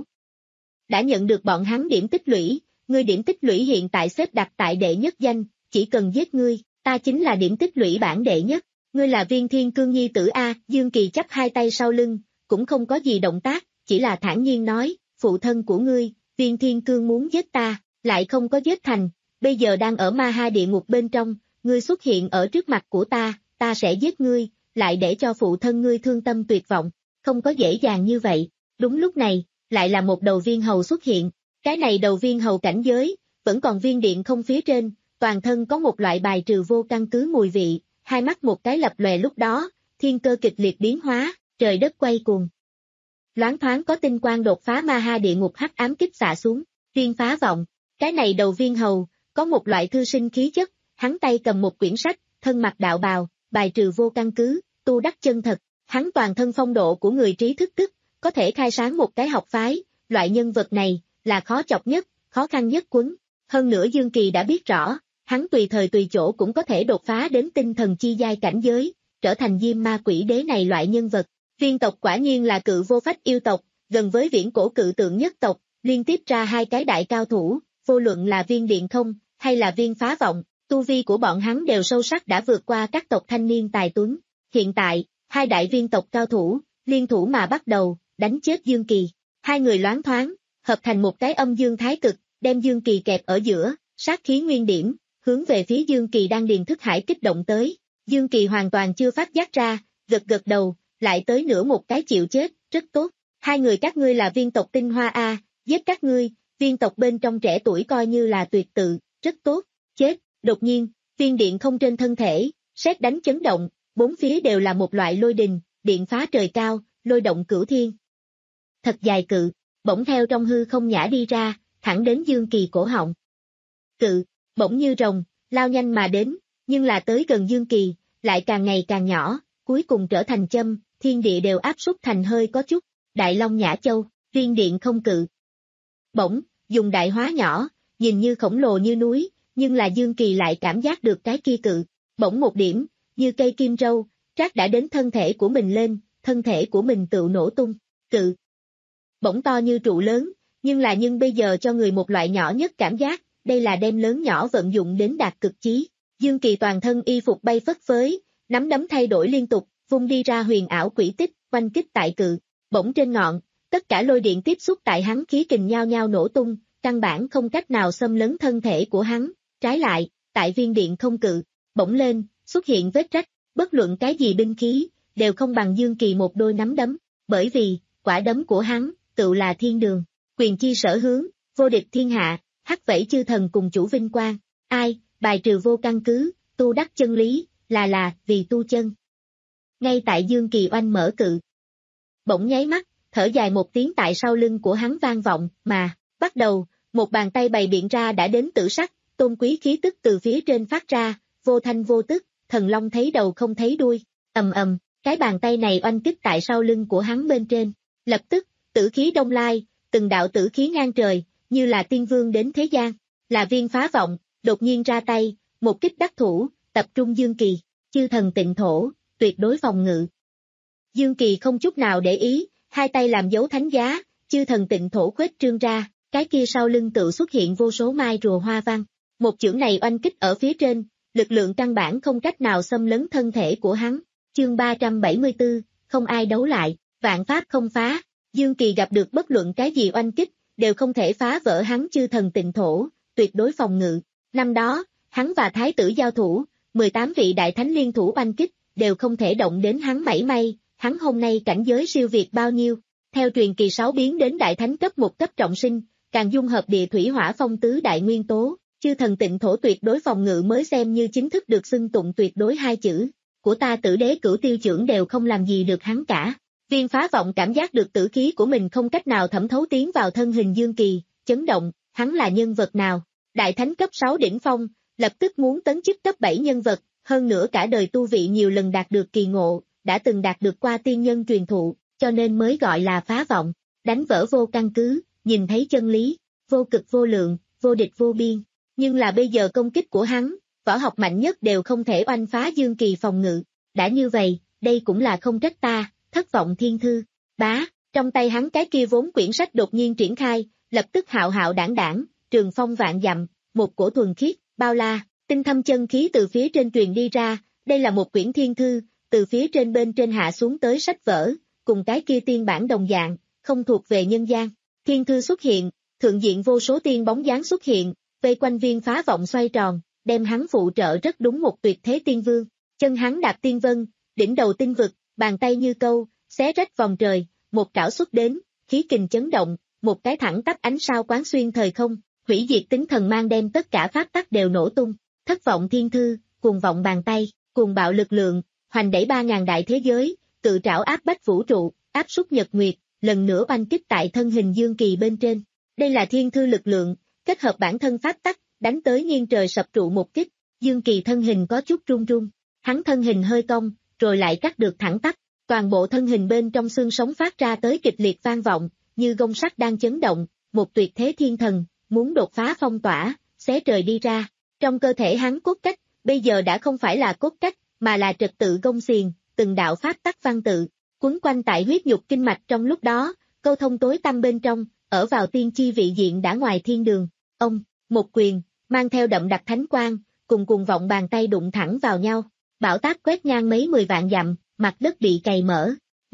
Đã nhận được bọn hắn điểm tích lũy, ngươi điểm tích lũy hiện tại xếp đặt tại đệ nhất danh, chỉ cần giết ngươi, ta chính là điểm tích lũy bảng đệ nhất, ngươi là Viên Thiên Cương nhi tử A, Dương Kỳ chắp hai tay sau lưng, cũng không có gì động tác, chỉ là thản nhiên nói, phụ thân của ngươi, Viên Thiên Cương muốn giết ta, lại không có giết thành, bây giờ đang ở ma ha địa ngục bên trong, ngươi xuất hiện ở trước mặt của ta, ta sẽ giết ngươi, lại để cho phụ thân ngươi thương tâm tuyệt vọng, không có dễ dàng như vậy. Đúng lúc này, lại là một đầu viên hầu xuất hiện, cái này đầu viên hầu cảnh giới, vẫn còn viên điện không phía trên, toàn thân có một loại bài trừ vô căn cứ mùi vị, hai mắt một cái lập lòe lúc đó, thiên cơ kịch liệt biến hóa, trời đất quay cuồng. Loáng thoáng có tinh quang đột phá ma ha địa ngục hắc ám kích xạ xuống, viên phá vọng, cái này đầu viên hầu, có một loại thư sinh khí chất, hắn tay cầm một quyển sách, thân mặc đạo bào, bài trừ vô căn cứ, tu đắc chân thật, hắn toàn thân phong độ của người trí thức tức, có thể khai sáng một cái học phái, loại nhân vật này, là khó chọc nhất, khó khăn nhất quấn. Hơn nữa Dương Kỳ đã biết rõ, hắn tùy thời tùy chỗ cũng có thể đột phá đến tinh thần chi giai cảnh giới, trở thành diêm ma quỷ đế này loại nhân vật. Viên tộc quả nhiên là cự vô phách yêu tộc, gần với viễn cổ cự tượng nhất tộc, liên tiếp ra hai cái đại cao thủ, vô luận là Viên Điện Không, hay là Viên Phá Vọng, tu vi của bọn hắn đều sâu sắc đã vượt qua các tộc thanh niên tài tuấn. Hiện tại, hai đại viên tộc cao thủ, liên thủ mà bắt đầu, đánh chết Dương Kỳ. Hai người loáng thoáng, hợp thành một cái âm dương thái cực, đem Dương Kỳ kẹp ở giữa, sát khí nguyên điểm, hướng về phía Dương Kỳ đang điền thức hải kích động tới. Dương Kỳ hoàn toàn chưa phát giác ra, gật gật đầu, lại tới nữa một cái chịu chết, rất tốt. Hai người các ngươi là viên tộc tinh hoa A, giết các ngươi, viên tộc bên trong trẻ tuổi coi như là tuyệt tự, rất tốt, chết. Đột nhiên, viên điện không trên thân thể, sét đánh chấn động, bốn phía đều là một loại lôi đình, điện phá trời cao, lôi động cửu thiên. Thật dài cự, bỗng theo trong hư không nhả đi ra, thẳng đến Dương Kỳ cổ họng. Cự, bỗng như rồng, lao nhanh mà đến, nhưng là tới gần Dương Kỳ, lại càng ngày càng nhỏ, cuối cùng trở thành châm, thiên địa đều áp suất thành hơi có chút, Đại Long Nhã Châu, viên điện không cự. Bỗng, dùng đại hóa nhỏ, nhìn như khổng lồ như núi, nhưng là Dương Kỳ lại cảm giác được cái kia cự, bỗng một điểm, như cây kim râu, trát đã đến thân thể của mình lên, thân thể của mình tự nổ tung, cự. Bỗng to như trụ lớn, nhưng là nhưng bây giờ cho người một loại nhỏ nhất cảm giác, đây là đem lớn nhỏ vận dụng đến đạt cực chí. Dương Kỳ toàn thân y phục bay phất phới, nắm đấm thay đổi liên tục, vung đi ra huyền ảo quỷ tích, quanh kích tại cự, bỗng trên ngọn, tất cả lôi điện tiếp xúc tại hắn khí kình nhao nhao nổ tung, căn bản không cách nào xâm lấn thân thể của hắn, trái lại, tại viên điện không cự, bỗng lên, xuất hiện vết rách, bất luận cái gì binh khí, đều không bằng Dương Kỳ một đôi nắm đấm, bởi vì, quả đấm của hắn, tự là thiên đường, quyền chi sở hướng, vô địch thiên hạ, hắc vẫy chư thần cùng chủ vinh quang, ai, bài trừ vô căn cứ, tu đắc chân lý, là là, vì tu chân. Ngay tại Dương Kỳ oanh mở cự. Bỗng nháy mắt, thở dài một tiếng tại sau lưng của hắn vang vọng, mà, bắt đầu, một bàn tay bày biện ra đã đến tử sắc, tôn quý khí tức từ phía trên phát ra, vô thanh vô tức, thần long thấy đầu không thấy đuôi, ầm ầm, cái bàn tay này oanh kích tại sau lưng của hắn bên trên, lập tức, tử khí đông lai, từng đạo tử khí ngang trời, như là tiên vương đến thế gian, là viên phá vọng, đột nhiên ra tay, một kích đắc thủ, tập trung Dương Kỳ, chư thần tịnh thổ, tuyệt đối phòng ngự. Dương Kỳ không chút nào để ý, hai tay làm dấu thánh giá, chư thần tịnh thổ khuếch trương ra, cái kia sau lưng tự xuất hiện vô số mai rùa hoa văn. Một chưởng này oanh kích ở phía trên, lực lượng căn bản không cách nào xâm lấn thân thể của hắn. Chương ba trăm bảy mươi tư, không ai đấu lại, vạn pháp không phá. Dương Kỳ gặp được bất luận cái gì oanh kích, đều không thể phá vỡ hắn chư thần tịnh thổ, tuyệt đối phòng ngự. Năm đó, hắn và Thái tử giao thủ, mười tám vị đại thánh liên thủ oanh kích, đều không thể động đến hắn mảy may, hắn hôm nay cảnh giới siêu việt bao nhiêu. Theo truyền kỳ sáu biến đến đại thánh cấp một cấp trọng sinh, càng dung hợp địa thủy hỏa phong tứ đại nguyên tố, chư thần tịnh thổ tuyệt đối phòng ngự mới xem như chính thức được xưng tụng tuyệt đối hai chữ. Của ta tử đế cửu tiêu chưởng đều không làm gì được hắn cả. Viên phá vọng cảm giác được tử khí của mình không cách nào thẩm thấu tiến vào thân hình Dương Kỳ, chấn động, hắn là nhân vật nào? Đại thánh cấp sáu đỉnh phong, lập tức muốn tấn chức cấp bảy nhân vật, hơn nữa cả đời tu vị nhiều lần đạt được kỳ ngộ, đã từng đạt được qua tiên nhân truyền thụ, cho nên mới gọi là phá vọng, đánh vỡ vô căn cứ, nhìn thấy chân lý, vô cực vô lượng, vô địch vô biên. Nhưng là bây giờ công kích của hắn, võ học mạnh nhất đều không thể oanh phá Dương Kỳ phòng ngự. Đã như vậy, đây cũng là không trách ta, thất vọng thiên thư. Bá, trong tay hắn cái kia vốn quyển sách đột nhiên triển khai, lập tức hạo hạo đảng đảng, trường phong vạn dặm, một cổ thuần khiết, bao la, tinh thâm chân khí từ phía trên truyền đi ra. Đây là một quyển thiên thư, từ phía trên bên trên hạ xuống tới sách vở, cùng cái kia tiên bản đồng dạng, không thuộc về nhân gian. Thiên thư xuất hiện, thượng diện vô số tiên bóng dáng xuất hiện, vây quanh viên phá vọng xoay tròn, đem hắn phụ trợ rất đúng một tuyệt thế tiên vương. Chân hắn đạp tiên vân, đỉnh đầu tinh vực, bàn tay như câu, xé rách vòng trời, một trảo xuất đến, khí kình chấn động, một cái thẳng tắp ánh sao quán xuyên thời không, hủy diệt tính thần mang đem tất cả pháp tắc đều nổ tung. Thất vọng thiên thư, cuồng vọng bàn tay, cuồng bạo lực lượng, hoành đẩy ba ngàn đại thế giới, cự trảo áp bách vũ trụ, áp suất nhật nguyệt, lần nữa oanh kích tại thân hình Dương Kỳ bên trên. Đây là thiên thư lực lượng, kết hợp bản thân pháp tắc, đánh tới nghiêng trời sập trụ một kích. Dương Kỳ thân hình có chút run run, hắn thân hình hơi cong, rồi lại cắt được thẳng tắp, toàn bộ thân hình bên trong xương sống phát ra tới kịch liệt vang vọng, như gông sắt đang chấn động, một tuyệt thế thiên thần, muốn đột phá phong tỏa, xé trời đi ra. Trong cơ thể hắn cốt cách, bây giờ đã không phải là cốt cách, mà là trật tự gông xiềng, từng đạo pháp tắc văn tự, quấn quanh tại huyết nhục kinh mạch trong lúc đó, câu thông tối tăm bên trong, ở vào tiên chi vị diện đã ngoài thiên đường. Ông, một quyền, mang theo đậm đặc thánh quang, cùng cuồng vọng bàn tay đụng thẳng vào nhau, bão táp quét ngang mấy mười vạn dặm, mặt đất bị cày mở,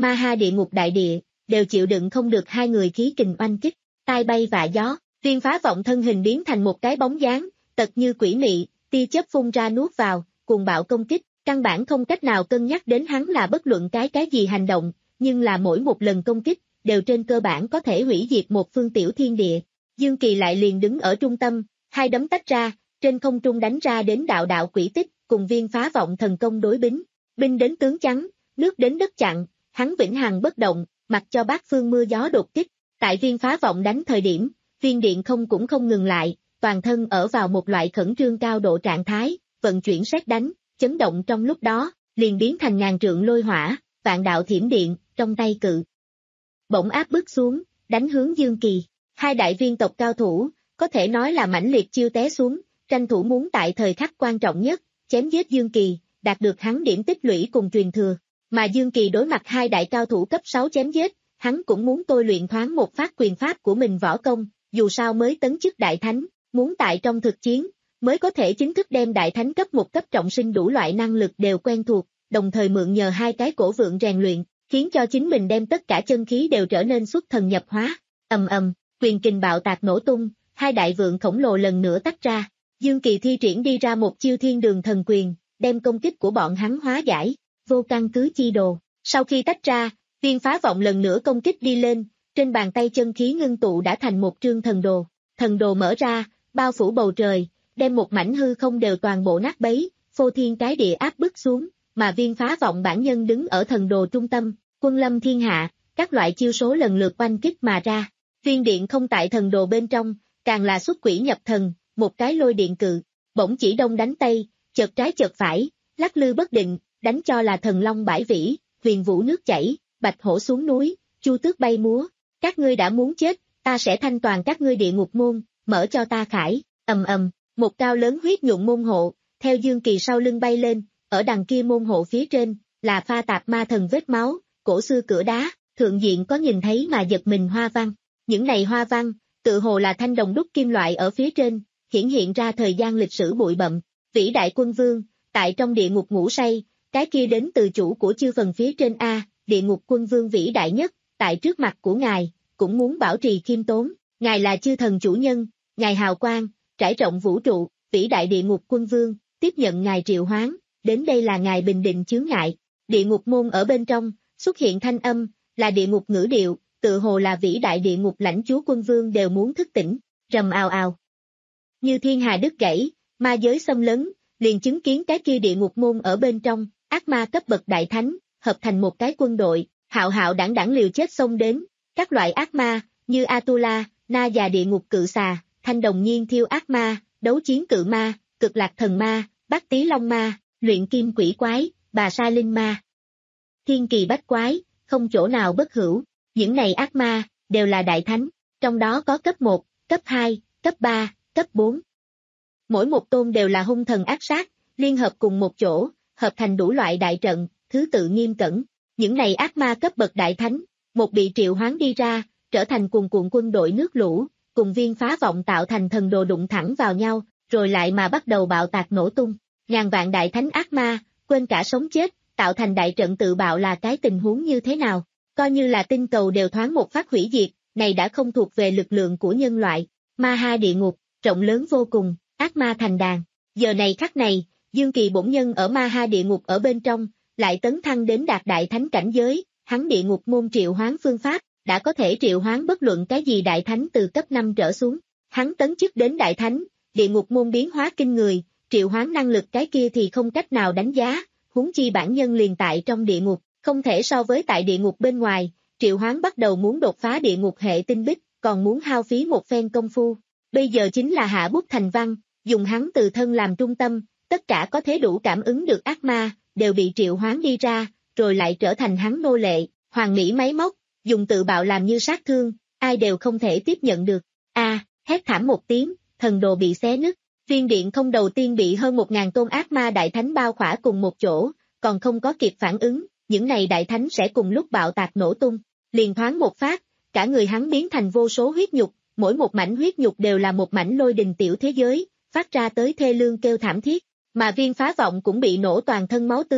ma ha địa ngục đại địa, đều chịu đựng không được hai người khí kình oanh kích, tai bay vạ gió, viên phá vọng thân hình biến thành một cái bóng dáng, tật như quỷ mị, tia chớp phun ra nuốt vào, cuồng bạo công kích, căn bản không cách nào cân nhắc đến hắn là bất luận cái cái gì hành động, nhưng là mỗi một lần công kích, đều trên cơ bản có thể hủy diệt một phương tiểu thiên địa. Dương Kỳ lại liền đứng ở trung tâm, hai đấm tách ra, trên không trung đánh ra đến đạo đạo quỷ tích, cùng viên phá vọng thần công đối bính, binh đến tướng chắn, nước đến đất chặn, hắn vĩnh hằng bất động, mặc cho bát phương mưa gió đột kích, tại viên phá vọng đánh thời điểm, viên điện không cũng không ngừng lại, toàn thân ở vào một loại khẩn trương cao độ trạng thái, vận chuyển sét đánh, chấn động trong lúc đó, liền biến thành ngàn trượng lôi hỏa, vạn đạo thiểm điện, trong tay cự. Bỗng áp bức xuống, đánh hướng Dương Kỳ, hai đại viên tộc cao thủ, có thể nói là mãnh liệt chiêu té xuống, tranh thủ muốn tại thời khắc quan trọng nhất, chém giết Dương Kỳ, đạt được hắn điểm tích lũy cùng truyền thừa, mà Dương Kỳ đối mặt hai đại cao thủ cấp sáu chém giết, hắn cũng muốn tôi luyện thoáng một phát quyền pháp của mình võ công, dù sao mới tấn chức đại thánh, muốn tại trong thực chiến, mới có thể chính thức đem đại thánh cấp một cấp trọng sinh đủ loại năng lực đều quen thuộc, đồng thời mượn nhờ hai cái cổ vượng rèn luyện, khiến cho chính mình đem tất cả chân khí đều trở nên xuất thần nhập hóa, ầm ầm, quyền kình bạo tạc nổ tung, hai đại vượng khổng lồ lần nữa tách ra, Dương Kỳ thi triển đi ra một chiêu thiên đường thần quyền, đem công kích của bọn hắn hóa giải, vô căn cứ chi đồ, sau khi tách ra, viên phá vọng lần nữa công kích đi lên, trên bàn tay chân khí ngưng tụ đã thành một trương thần đồ, thần đồ mở ra, bao phủ bầu trời, đem một mảnh hư không đều toàn bộ nát bấy, phô thiên cái địa áp bức xuống, mà viên phá vọng bản nhân đứng ở thần đồ trung tâm, quân lâm thiên hạ, các loại chiêu số lần lượt oanh kích mà ra, viên điện không tại thần đồ bên trong, càng là xuất quỷ nhập thần, một cái lôi điện cự, bỗng chỉ đông đánh tây, chợt trái chợt phải, lắc lư bất định, đánh cho là thần long bãi vĩ, huyền vũ nước chảy, bạch hổ xuống núi, chu tước bay múa, các ngươi đã muốn chết, ta sẽ thanh toàn các ngươi địa ngục môn, mở cho ta khải, ầm ầm, một cao lớn huyết nhuộm môn hộ, theo Dương Kỳ sau lưng bay lên, ở đằng kia môn hộ phía trên, là pha tạp ma thần vết máu, cổ xưa cửa đá, thượng diện có nhìn thấy mà giật mình hoa văn, những này hoa văn, tự hồ là thanh đồng đúc kim loại ở phía trên, hiển hiện ra thời gian lịch sử bụi bặm, vĩ đại quân vương, tại trong địa ngục ngủ say, cái kia đến từ chủ của chư phần phía trên A, địa ngục quân vương vĩ đại nhất, tại trước mặt của ngài, cũng muốn bảo trì khiêm tốn, ngài là chư thần chủ nhân, ngài hào quang, trải rộng vũ trụ, vĩ đại địa ngục quân vương, tiếp nhận ngài triệu hoán, đến đây là ngài bình định chướng ngại, địa ngục môn ở bên trong, xuất hiện thanh âm, là địa ngục ngữ điệu, tự hồ là vĩ đại địa ngục lãnh chúa quân vương đều muốn thức tỉnh, rầm ào ào. Như thiên hà đứt gãy, ma giới xâm lấn, liền chứng kiến cái kia địa ngục môn ở bên trong, ác ma cấp bậc đại thánh, hợp thành một cái quân đội, hạo hạo đảng đảng liều chết xông đến, các loại ác ma, như Atula, Na già địa ngục cự xà, thanh đồng nhiên thiêu ác ma, đấu chiến cự ma, cực lạc thần ma, bát tí long ma, luyện kim quỷ quái, bà sa linh ma. Thiên kỳ bách quái, không chỗ nào bất hữu, những này ác ma, đều là đại thánh, trong đó có cấp một, cấp hai, cấp ba, cấp bốn. Mỗi một tôn đều là hung thần ác sát, liên hợp cùng một chỗ, hợp thành đủ loại đại trận, thứ tự nghiêm cẩn. Những này ác ma cấp bậc đại thánh, một bị triệu hoán đi ra, trở thành cuồn cuộn quân đội nước lũ, cùng viên phá vọng tạo thành thần đồ đụng thẳng vào nhau, rồi lại mà bắt đầu bạo tạc nổ tung. Ngàn vạn đại thánh ác ma, quên cả sống chết, tạo thành đại trận tự bạo là cái tình huống như thế nào? Coi như là tinh cầu đều thoáng một phát hủy diệt, này đã không thuộc về lực lượng của nhân loại. Ma ha địa ngục, rộng lớn vô cùng, ác ma thành đàn. Giờ này khắc này, Dương Kỳ bổn nhân ở ma ha địa ngục ở bên trong, lại tấn thăng đến đạt đại thánh cảnh giới, hắn địa ngục môn triệu hoán phương pháp, đã có thể triệu hoán bất luận cái gì đại thánh từ cấp năm trở xuống. Hắn tấn chức đến đại thánh, địa ngục môn biến hóa kinh người, triệu hoán năng lực cái kia thì không cách nào đánh giá, huống chi bản nhân liền tại trong địa ngục, không thể so với tại địa ngục bên ngoài, triệu hoán bắt đầu muốn đột phá địa ngục hệ tinh bích, còn muốn hao phí một phen công phu. Bây giờ chính là hạ bút thành văn, dùng hắn từ thân làm trung tâm, tất cả có thể đủ cảm ứng được ác ma, đều bị triệu hoán đi ra, rồi lại trở thành hắn nô lệ, hoàng mỹ máy móc, dùng tự bạo làm như sát thương, ai đều không thể tiếp nhận được. A, à, hét thảm một tiếng, thần đồ bị xé nứt, viên điện không đầu tiên bị hơn một ngàn tôn ác ma đại thánh bao khỏa cùng một chỗ, còn không có kịp phản ứng, những này đại thánh sẽ cùng lúc bạo tạc nổ tung, liền thoáng một phát, cả người hắn biến thành vô số huyết nhục, mỗi một mảnh huyết nhục đều là một mảnh lôi đình tiểu thế giới, phát ra tới thê lương kêu thảm thiết, mà viên phá vọng cũng bị nổ toàn thân máu tươi,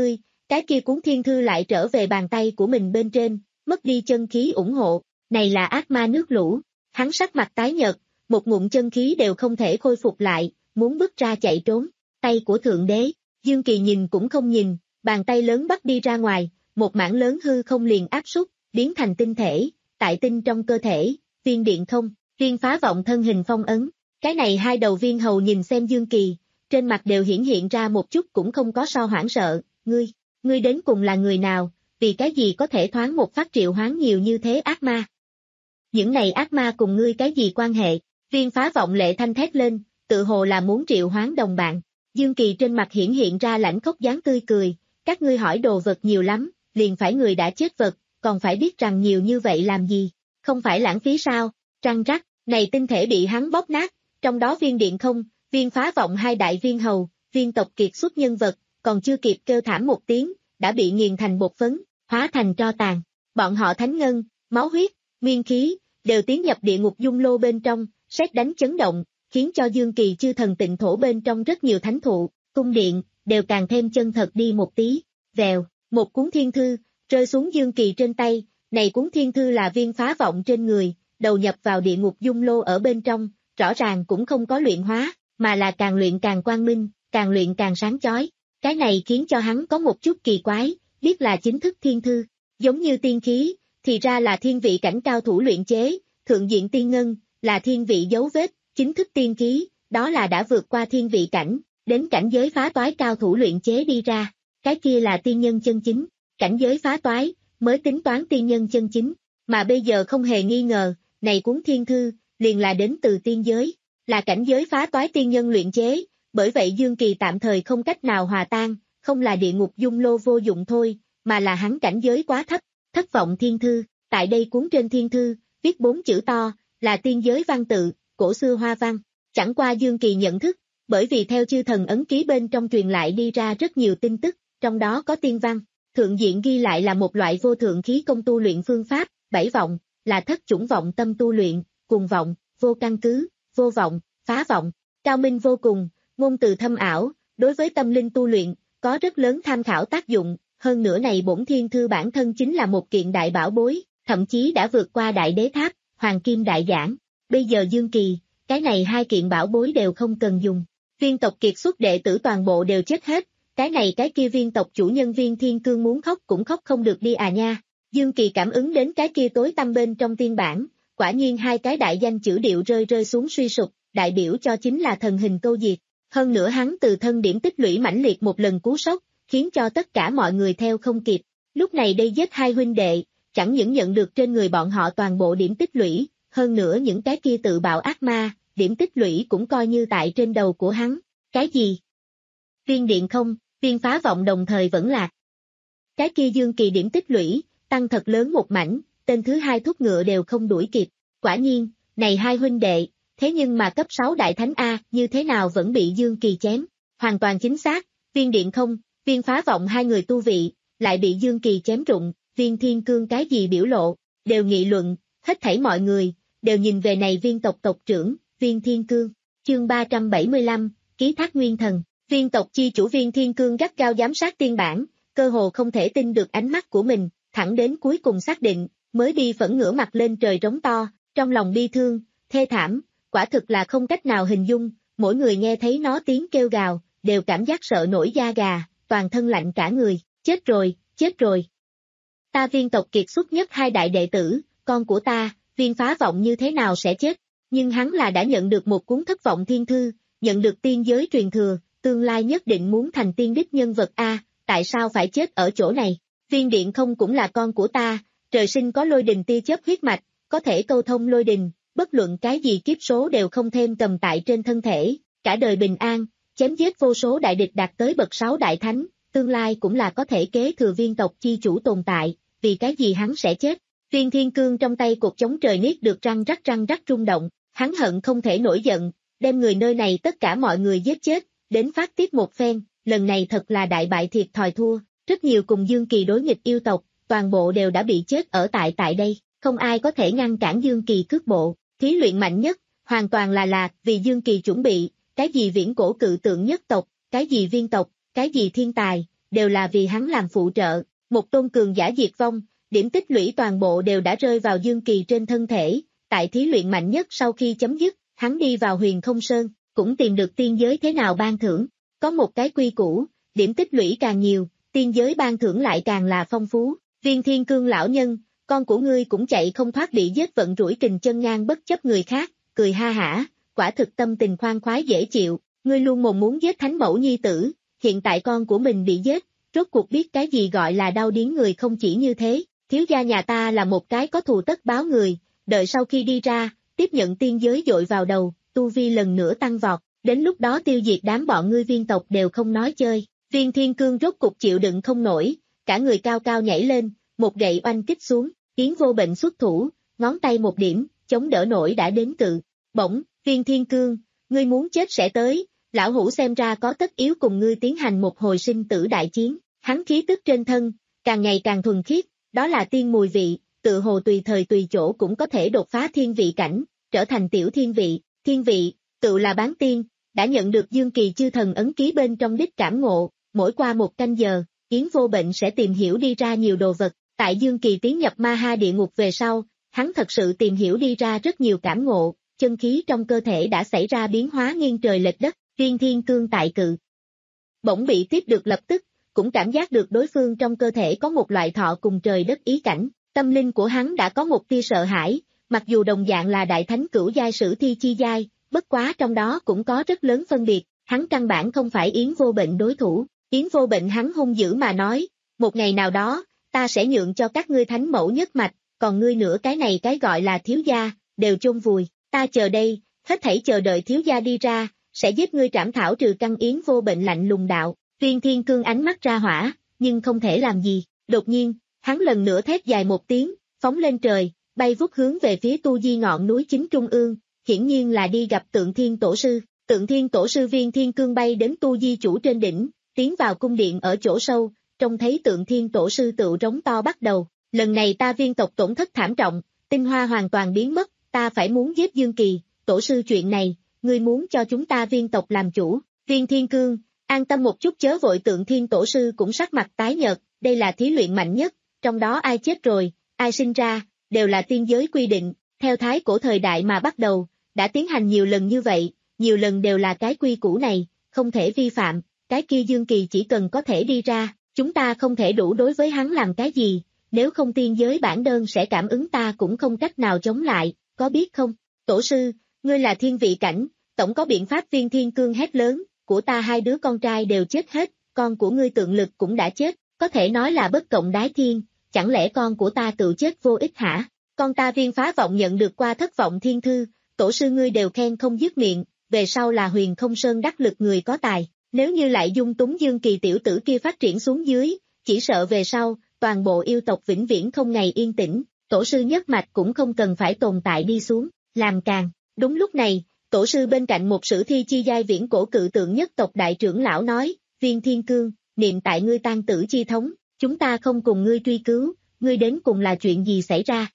cái kia cuốn thiên thư lại trở về bàn tay của mình bên trên, mất đi chân khí ủng hộ, này là ác ma nước lũ, hắn sắc mặt tái nhợt, một ngụm chân khí đều không thể khôi phục lại, muốn bước ra chạy trốn, tay của thượng đế, Dương Kỳ nhìn cũng không nhìn, bàn tay lớn bắt đi ra ngoài, một mảng lớn hư không liền áp súc, biến thành tinh thể, tại tinh trong cơ thể, viên điện không, viên phá vọng thân hình phong ấn, cái này hai đầu viên hầu nhìn xem Dương Kỳ, trên mặt đều hiển hiện ra một chút cũng không có so hoảng sợ, ngươi, ngươi đến cùng là người nào, vì cái gì có thể thoáng một phát triệu hoán nhiều như thế ác ma. Những này ác ma cùng ngươi cái gì quan hệ, viên phá vọng lệ thanh thét lên, tự hồ là muốn triệu hoán đồng bạn, Dương Kỳ trên mặt hiển hiện ra lãnh khốc dáng tươi cười, các ngươi hỏi đồ vật nhiều lắm, liền phải người đã chết vật, còn phải biết rằng nhiều như vậy làm gì, không phải lãng phí sao, trăng rắc, này tinh thể bị hắn bóp nát, trong đó viên điện không, viên phá vọng hai đại viên hầu, viên tộc kiệt xuất nhân vật, còn chưa kịp kêu thảm một tiếng, đã bị nghiền thành bột phấn, hóa thành tro tàn, bọn họ thánh ngân, máu huyết, nguyên khí, đều tiến nhập địa ngục dung lô bên trong, sét đánh chấn động, khiến cho Dương Kỳ chư thần tịnh thổ bên trong rất nhiều thánh thụ, cung điện, đều càng thêm chân thật đi một tí, vèo, một cuốn thiên thư, rơi xuống Dương Kỳ trên tay, này cuốn thiên thư là viên phá vọng trên người, đầu nhập vào địa ngục dung lô ở bên trong, rõ ràng cũng không có luyện hóa, mà là càng luyện càng quang minh, càng luyện càng sáng chói, cái này khiến cho hắn có một chút kỳ quái, biết là chính thức thiên thư, giống như tiên khí, thì ra là thiên vị cảnh cao thủ luyện chế, thượng diện tiên ngân, là thiên vị dấu vết, chính thức tiên khí, đó là đã vượt qua thiên vị cảnh, đến cảnh giới phá toái cao thủ luyện chế đi ra, cái kia là tiên nhân chân chính, cảnh giới phá toái, mới tính toán tiên nhân chân chính, mà bây giờ không hề nghi ngờ, này cuốn thiên thư, liền là đến từ tiên giới, là cảnh giới phá toái tiên nhân luyện chế, bởi vậy Dương Kỳ tạm thời không cách nào hòa tan, không là địa ngục dung lô vô dụng thôi, mà là hắn cảnh giới quá thấp, thất vọng thiên thư, tại đây cuốn trên thiên thư, viết bốn chữ to, là tiên giới văn tự, cổ xưa hoa văn, chẳng qua Dương Kỳ nhận thức, bởi vì theo chư thần ấn ký bên trong truyền lại đi ra rất nhiều tin tức, trong đó có tiên văn, thượng diện ghi lại là một loại vô thượng khí công tu luyện phương pháp, bảy vọng, là thất chủng vọng tâm tu luyện, cùng vọng, vô căn cứ, vô vọng, phá vọng, cao minh vô cùng, ngôn từ thâm ảo, đối với tâm linh tu luyện, có rất lớn tham khảo tác dụng, hơn nữa này bổn thiên thư bản thân chính là một kiện đại bảo bối, thậm chí đã vượt qua đại đế tháp, hoàng kim đại giảng, bây giờ Dương Kỳ, cái này hai kiện bảo bối đều không cần dùng, viên tộc kiệt xuất đệ tử toàn bộ đều chết hết, cái này cái kia viên tộc chủ nhân viên thiên cương muốn khóc cũng khóc không được đi à nha, Dương Kỳ cảm ứng đến cái kia tối tăm bên trong tiên bản, quả nhiên hai cái đại danh chữ điệu rơi rơi xuống suy sụp, đại biểu cho chính là thần hình câu diệt, hơn nữa hắn từ thân điểm tích lũy mãnh liệt một lần cú sốc, khiến cho tất cả mọi người theo không kịp, lúc này đây giết hai huynh đệ, chẳng những nhận được trên người bọn họ toàn bộ điểm tích lũy, hơn nữa những cái kia tự bạo ác ma, điểm tích lũy cũng coi như tại trên đầu của hắn, cái gì? Viên điện không, viên phá vọng đồng thời vẫn lạc. Cái kia Dương Kỳ điểm tích lũy, tăng thật lớn một mảnh, tên thứ hai thúc ngựa đều không đuổi kịp, quả nhiên, này hai huynh đệ, thế nhưng mà cấp sáu đại thánh A, như thế nào vẫn bị Dương Kỳ chém, hoàn toàn chính xác, viên điện không, viên phá vọng hai người tu vị, lại bị Dương Kỳ chém rụng, viên thiên cương cái gì biểu lộ, đều nghị luận, hết thảy mọi người, đều nhìn về này viên tộc tộc trưởng, viên thiên cương, chương ba trăm bảy mươi lăm, ký thác nguyên thần, viên tộc chi chủ viên thiên cương gắt gao giám sát tiên bản, cơ hồ không thể tin được ánh mắt của mình, thẳng đến cuối cùng xác định, mới đi phẫn ngửa mặt lên trời rống to, trong lòng bi thương, thê thảm, quả thực là không cách nào hình dung, mỗi người nghe thấy nó tiếng kêu gào, đều cảm giác sợ nổi da gà, toàn thân lạnh cả người, chết rồi, chết rồi. Ta viên tộc kiệt xuất nhất hai đại đệ tử, con của ta, viên phá vọng như thế nào sẽ chết, nhưng hắn là đã nhận được một cuốn thất vọng thiên thư, nhận được tiên giới truyền thừa, tương lai nhất định muốn thành tiên đích nhân vật A, tại sao phải chết ở chỗ này, viên điện không cũng là con của ta, trời sinh có lôi đình tia chớp huyết mạch, có thể câu thông lôi đình, bất luận cái gì kiếp số đều không thêm cầm tại trên thân thể, cả đời bình an, chém giết vô số đại địch đạt tới bậc sáu đại thánh, tương lai cũng là có thể kế thừa viên tộc chi chủ tồn tại, vì cái gì hắn sẽ chết. Viên thiên cương trong tay cột chống trời niết được răng rắc răng rắc rung động, hắn hận không thể nổi giận, đem người nơi này tất cả mọi người giết chết, đến phát tiết một phen, lần này thật là đại bại thiệt thòi thua, rất nhiều cùng Dương Kỳ đối nghịch yêu tộc, toàn bộ đều đã bị chết ở tại tại đây, không ai có thể ngăn cản Dương Kỳ cước bộ, thí luyện mạnh nhất, hoàn toàn là là vì Dương Kỳ chuẩn bị, cái gì viễn cổ cự tượng nhất tộc, cái gì viên tộc, cái gì thiên tài, đều là vì hắn làm phụ trợ, một tôn cường giả diệt vong, điểm tích lũy toàn bộ đều đã rơi vào Dương Kỳ trên thân thể, tại thí luyện mạnh nhất sau khi chấm dứt, hắn đi vào Huyền Không Sơn, cũng tìm được tiên giới thế nào ban thưởng, có một cái quy củ, điểm tích lũy càng nhiều, tiên giới ban thưởng lại càng là phong phú, Viên Thiên Cương lão nhân, con của ngươi cũng chạy không thoát bị giết vận rủi kình chân ngang bất chấp người khác, cười ha hả, quả thực tâm tình khoan khoái dễ chịu, ngươi luôn mồm muốn giết thánh mẫu nhi tử, hiện tại con của mình bị giết, rốt cuộc biết cái gì gọi là đau điếng người không chỉ như thế, thiếu gia nhà ta là một cái có thù tất báo người, đợi sau khi đi ra, tiếp nhận tiên giới dội vào đầu, tu vi lần nữa tăng vọt, đến lúc đó tiêu diệt đám bọn ngươi viên tộc đều không nói chơi, Viên Thiên Cương rốt cục chịu đựng không nổi, cả người cao cao nhảy lên, một gậy oanh kích xuống, Yến Vô Bệnh xuất thủ, ngón tay một điểm, chống đỡ nổi đã đến cự, bỗng, Viên Thiên Cương, ngươi muốn chết sẽ tới, lão hủ xem ra có tất yếu cùng ngươi tiến hành một hồi sinh tử đại chiến, hắn khí tức trên thân, càng ngày càng thuần khiết, đó là tiên mùi vị, tự hồ tùy thời tùy chỗ cũng có thể đột phá thiên vị cảnh, trở thành tiểu thiên vị, thiên vị, tự là bán tiên, đã nhận được Dương Kỳ chư thần ấn ký bên trong đích cảm ngộ, mỗi qua một canh giờ, Yến Vô Bệnh sẽ tìm hiểu đi ra nhiều đồ vật, tại Dương Kỳ tiến nhập ma ha địa ngục về sau, hắn thật sự tìm hiểu đi ra rất nhiều cảm ngộ, chân khí trong cơ thể đã xảy ra biến hóa nghiêng trời lệch đất, Viên Thiên Cương tại cự. Bỗng bị tiếp được lập tức, cũng cảm giác được đối phương trong cơ thể có một loại thọ cùng trời đất ý cảnh, tâm linh của hắn đã có một tia sợ hãi, mặc dù đồng dạng là đại thánh cửu giai sử thi chi giai, bất quá trong đó cũng có rất lớn phân biệt, hắn căn bản không phải Yến Vô Bệnh đối thủ, Yến Vô Bệnh hắn hung dữ mà nói, một ngày nào đó, ta sẽ nhượng cho các ngươi thánh mẫu nhất mạch, còn ngươi nữa cái này cái gọi là thiếu gia, đều chôn vùi, ta chờ đây, hết thảy chờ đợi thiếu gia đi ra, sẽ giết ngươi trảm thảo trừ căn. Yến Vô Bệnh lạnh lùng đạo, Viên Thiên Cương ánh mắt ra hỏa, nhưng không thể làm gì, đột nhiên, hắn lần nữa thét dài một tiếng, phóng lên trời, bay vút hướng về phía Tu Di ngọn núi chính trung ương, hiển nhiên là đi gặp Tượng Thiên Tổ Sư, Tượng Thiên Tổ Sư. Viên Thiên Cương bay đến Tu Di chủ trên đỉnh, tiến vào cung điện ở chỗ sâu, trông thấy Tượng Thiên Tổ Sư tự rống to bắt đầu, lần này ta viên tộc tổn thất thảm trọng, tinh hoa hoàn toàn biến mất, ta phải muốn giết Dương Kỳ, Tổ Sư chuyện này, ngươi muốn cho chúng ta viên tộc làm chủ, Viên Thiên Cương, an tâm một chút chớ vội. Tượng Thiên Tổ Sư cũng sắc mặt tái nhợt, đây là thí luyện mạnh nhất, trong đó ai chết rồi, ai sinh ra, đều là tiên giới quy định, theo thái cổ thời đại mà bắt đầu, đã tiến hành nhiều lần như vậy, nhiều lần đều là cái quy củ này, không thể vi phạm, cái kia Dương Kỳ chỉ cần có thể đi ra, chúng ta không thể đủ đối với hắn làm cái gì, nếu không tiên giới bản đơn sẽ cảm ứng ta cũng không cách nào chống lại, có biết không? Tổ sư, ngươi là thiên vị cảnh, tổng có biện pháp. Viên Thiên Cương hét lớn, của ta hai đứa con trai đều chết hết, con của ngươi Tượng Lực cũng đã chết, có thể nói là bất cộng đái thiên, chẳng lẽ con của ta tự chết vô ích hả? Con ta Viên Phá Vọng nhận được qua thất vọng thiên thư, tổ sư ngươi đều khen không dứt miệng, về sau là Huyền Không Sơn đắc lực người có tài, nếu như lại dung túng Dương Kỳ tiểu tử kia phát triển xuống dưới, chỉ sợ về sau, toàn bộ yêu tộc vĩnh viễn không ngày yên tĩnh, tổ sư nhất mạch cũng không cần phải tồn tại đi xuống, làm càng. Đúng lúc này, tổ sư bên cạnh một sử thi chi giai viễn cổ cự tượng nhất tộc đại trưởng lão nói, Viên Thiên Cương, niệm tại ngươi tan tử chi thống, chúng ta không cùng ngươi truy cứu, ngươi đến cùng là chuyện gì xảy ra?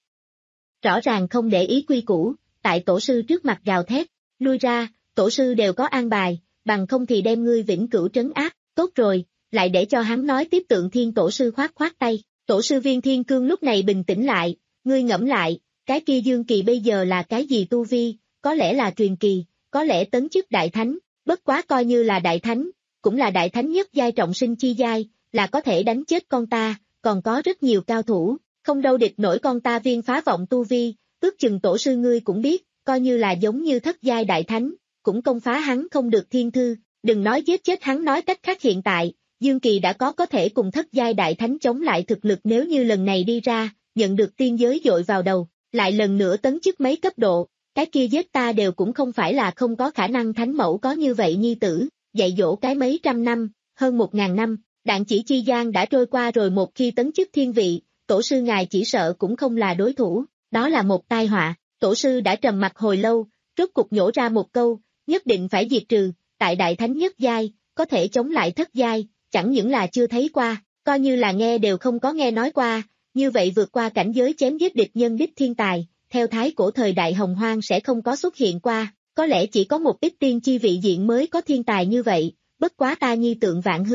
Rõ ràng không để ý quy củ, tại tổ sư trước mặt gào thét, lui ra, tổ sư đều có an bài, bằng không thì đem ngươi vĩnh cửu trấn áp, tốt rồi, lại để cho hắn nói tiếp. Tượng Thiên Tổ Sư khoát khoát tay, tổ sư Viên Thiên Cương lúc này bình tĩnh lại, ngươi ngẫm lại, cái kia Dương Kỳ bây giờ là cái gì tu vi, có lẽ là truyền kỳ, có lẽ tấn chức đại thánh, bất quá coi như là đại thánh, cũng là đại thánh nhất giai trọng sinh chi giai, là có thể đánh chết con ta, còn có rất nhiều cao thủ, không đâu địch nổi con ta Viên Phá Vọng tu vi, ước chừng tổ sư ngươi cũng biết, coi như là giống như thất giai đại thánh, cũng công phá hắn không được thiên thư, đừng nói giết chết hắn, nói cách khác hiện tại, Dương Kỳ đã có có thể cùng thất giai đại thánh chống lại thực lực, nếu như lần này đi ra, nhận được tiên giới dội vào đầu, lại lần nữa tấn chức mấy cấp độ, cái kia giết ta đều cũng không phải là không có khả năng. Thánh mẫu có như vậy nhi tử, dạy dỗ cái mấy trăm năm, hơn một ngàn năm, đạn chỉ chi gian đã trôi qua rồi, một khi tấn chức thiên vị, tổ sư ngài chỉ sợ cũng không là đối thủ, đó là một tai họa. Tổ sư đã trầm mặt hồi lâu, rốt cục nhổ ra một câu, nhất định phải diệt trừ, tại đại thánh nhất giai, có thể chống lại thất giai, chẳng những là chưa thấy qua, coi như là nghe đều không có nghe nói qua, như vậy vượt qua cảnh giới chém giết địch nhân đích thiên tài, theo thái cổ thời đại hồng hoang sẽ không có xuất hiện qua, có lẽ chỉ có một ít tiên chi vị diện mới có thiên tài như vậy, bất quá ta nhi Tượng Vạn Hư,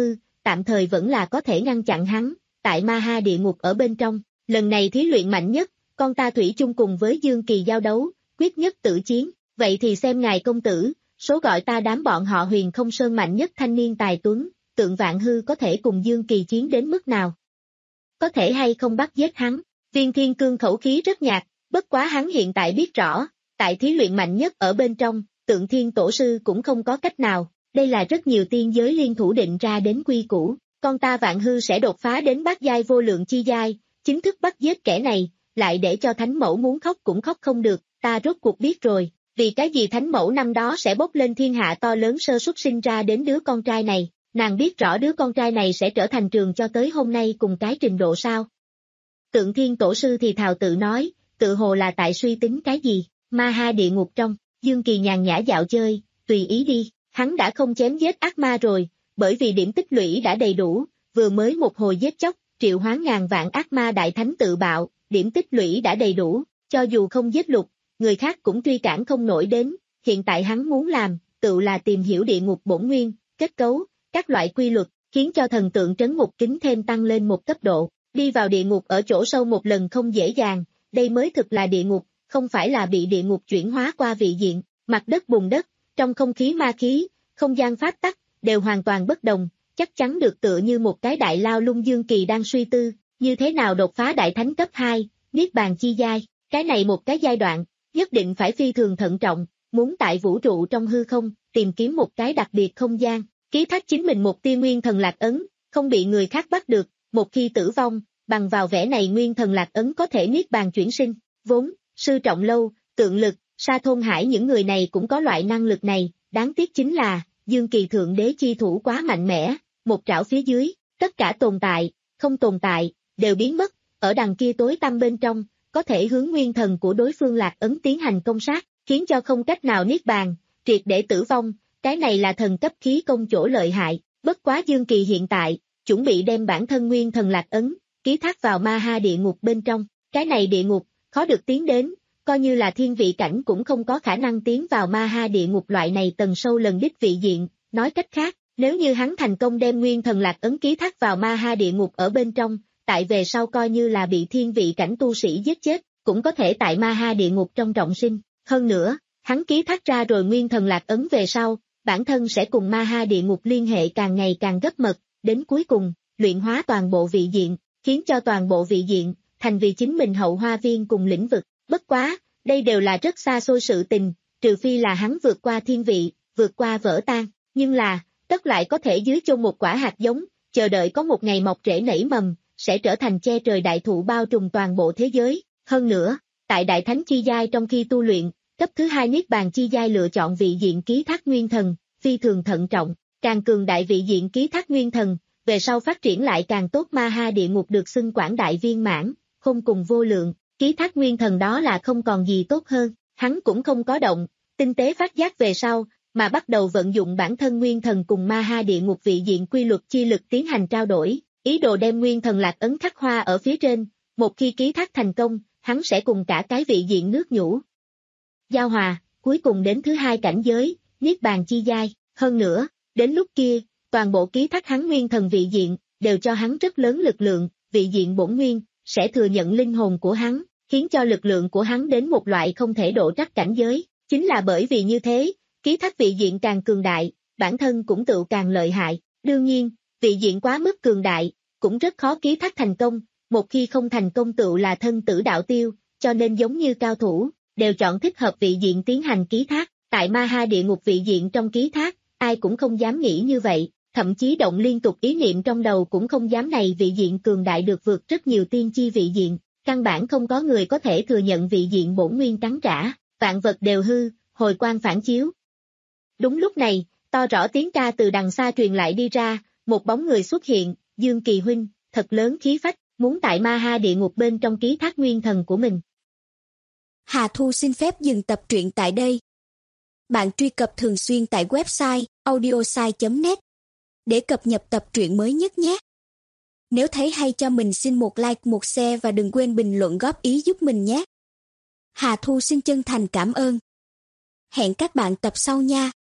tạm thời vẫn là có thể ngăn chặn hắn, tại ma ha địa ngục ở bên trong, lần này thí luyện mạnh nhất, con ta thủy chung cùng với Dương Kỳ giao đấu, quyết nhất tử chiến, vậy thì xem ngài công tử, số gọi ta đám bọn họ Huyền Không Sơn mạnh nhất thanh niên tài tuấn, Tượng Vạn Hư có thể cùng Dương Kỳ chiến đến mức nào? Có thể hay không bắt giết hắn? Viên Thiên Cương khẩu khí rất nhạt, bất quá hắn hiện tại biết rõ, tại thí luyện mạnh nhất ở bên trong, Tượng Thiên Tổ Sư cũng không có cách nào, đây là rất nhiều tiên giới liên thủ định ra đến quy củ, con ta Vạn Hư sẽ đột phá đến bát giai vô lượng chi giai, chính thức bắt giết kẻ này, lại để cho Thánh Mẫu muốn khóc cũng khóc không được, ta rốt cuộc biết rồi, vì cái gì Thánh Mẫu năm đó sẽ bốc lên thiên hạ to lớn sơ suất sinh ra đến đứa con trai này, nàng biết rõ đứa con trai này sẽ trở thành trường cho tới hôm nay cùng cái trình độ sao. Tượng Thiên Tổ Sư thì thào tự nói, tự hồ là tại suy tính cái gì, ma ha địa ngục trong, Dương Kỳ nhàn nhã dạo chơi, tùy ý đi, hắn đã không chém giết ác ma rồi, bởi vì điểm tích lũy đã đầy đủ, vừa mới một hồi giết chóc, triệu hoán ngàn vạn ác ma đại thánh tự bạo, điểm tích lũy đã đầy đủ, cho dù không giết lục, người khác cũng truy cản không nổi đến, hiện tại hắn muốn làm, tự là tìm hiểu địa ngục bổn nguyên, kết cấu, các loại quy luật, khiến cho thần tượng trấn ngục kính thêm tăng lên một cấp độ, đi vào địa ngục ở chỗ sâu một lần không dễ dàng, đây mới thực là địa ngục, không phải là bị địa ngục chuyển hóa qua vị diện, mặt đất bùn đất, trong không khí ma khí, không gian pháp tắc, đều hoàn toàn bất đồng, chắc chắn được tựa như một cái đại lao lung. Dương Kỳ đang suy tư, như thế nào đột phá đại thánh cấp hai, niết bàn chi giai, cái này một cái giai đoạn, nhất định phải phi thường thận trọng, muốn tại vũ trụ trong hư không, tìm kiếm một cái đặc biệt không gian, ký thác chính mình một tia nguyên thần lạc ấn, không bị người khác bắt được, một khi tử vong, bằng vào vẻ này nguyên thần lạc ấn có thể niết bàn chuyển sinh, vốn, Sư Trọng Lâu, Tượng Lực, Sa Thôn Hải những người này cũng có loại năng lực này, đáng tiếc chính là, Dương Kỳ thượng đế chi thủ quá mạnh mẽ, một trảo phía dưới, tất cả tồn tại, không tồn tại, đều biến mất, ở đằng kia tối tăm bên trong, có thể hướng nguyên thần của đối phương lạc ấn tiến hành công sát, khiến cho không cách nào niết bàn, triệt để tử vong, cái này là thần cấp khí công chỗ lợi hại, bất quá Dương Kỳ hiện tại, chuẩn bị đem bản thân nguyên thần lạc ấn, ký thác vào ma ha địa ngục bên trong, cái này địa ngục, khó được tiến đến, coi như là thiên vị cảnh cũng không có khả năng tiến vào ma ha địa ngục loại này tầng sâu lần đích vị diện, nói cách khác, nếu như hắn thành công đem nguyên thần lạc ấn ký thác vào ma ha địa ngục ở bên trong, tại về sau coi như là bị thiên vị cảnh tu sĩ giết chết, cũng có thể tại ma ha địa ngục trong trọng sinh, hơn nữa, hắn ký thác ra rồi nguyên thần lạc ấn về sau, bản thân sẽ cùng ma ha địa ngục liên hệ càng ngày càng gấp mật, đến cuối cùng, luyện hóa toàn bộ vị diện, khiến cho toàn bộ vị diện, thành vì chính mình hậu hoa viên cùng lĩnh vực, bất quá, đây đều là rất xa xôi sự tình, trừ phi là hắn vượt qua thiên vị, vượt qua vỡ tan, nhưng là, tất lại có thể dưới chôn một quả hạt giống, chờ đợi có một ngày mọc rễ nảy mầm, sẽ trở thành che trời đại thụ bao trùm toàn bộ thế giới, hơn nữa, tại đại thánh chi giai trong khi tu luyện, cấp thứ hai niết bàn chi giai lựa chọn vị diện ký thác nguyên thần, phi thường thận trọng, càng cường đại vị diện ký thác nguyên thần, về sau phát triển lại càng tốt. Ma ha địa ngục được xưng quảng đại viên mãn, không cùng vô lượng, ký thác nguyên thần đó là không còn gì tốt hơn, hắn cũng không có động, tinh tế phát giác về sau, mà bắt đầu vận dụng bản thân nguyên thần cùng ma ha địa ngục vị diện quy luật chi lực tiến hành trao đổi, ý đồ đem nguyên thần lạc ấn khắc hoa ở phía trên, một khi ký thác thành công, hắn sẽ cùng cả cái vị diện nước nhũ giao hòa, cuối cùng đến thứ hai cảnh giới, niết bàn chi giai, hơn nữa, đến lúc kia, toàn bộ ký thác hắn nguyên thần vị diện, đều cho hắn rất lớn lực lượng, vị diện bổn nguyên, sẽ thừa nhận linh hồn của hắn, khiến cho lực lượng của hắn đến một loại không thể độ trắc cảnh giới, chính là bởi vì như thế, ký thác vị diện càng cường đại, bản thân cũng tự càng lợi hại, đương nhiên, vị diện quá mức cường đại, cũng rất khó ký thác thành công, một khi không thành công tự là thân tử đạo tiêu, cho nên giống như cao thủ, đều chọn thích hợp vị diện tiến hành ký thác, tại ma ha địa ngục vị diện trong ký thác, ai cũng không dám nghĩ như vậy, thậm chí động liên tục ý niệm trong đầu cũng không dám này vị diện cường đại được vượt rất nhiều tiên chi vị diện, căn bản không có người có thể thừa nhận vị diện bổn nguyên trắng trả, vạn vật đều hư, hồi quang phản chiếu. Đúng lúc này, to rõ tiếng ca từ đằng xa truyền lại đi ra, một bóng người xuất hiện, Dương Kỳ huynh, thật lớn khí phách, muốn tại ma ha địa ngục bên trong ký thác nguyên thần của mình. Hà Thu xin phép dừng tập truyện tại đây. Bạn truy cập thường xuyên tại website audiosai chấm net để cập nhật tập truyện mới nhất nhé. Nếu thấy hay cho mình xin một like, một share và đừng quên bình luận góp ý giúp mình nhé. Hà Thu xin chân thành cảm ơn. Hẹn các bạn tập sau nha.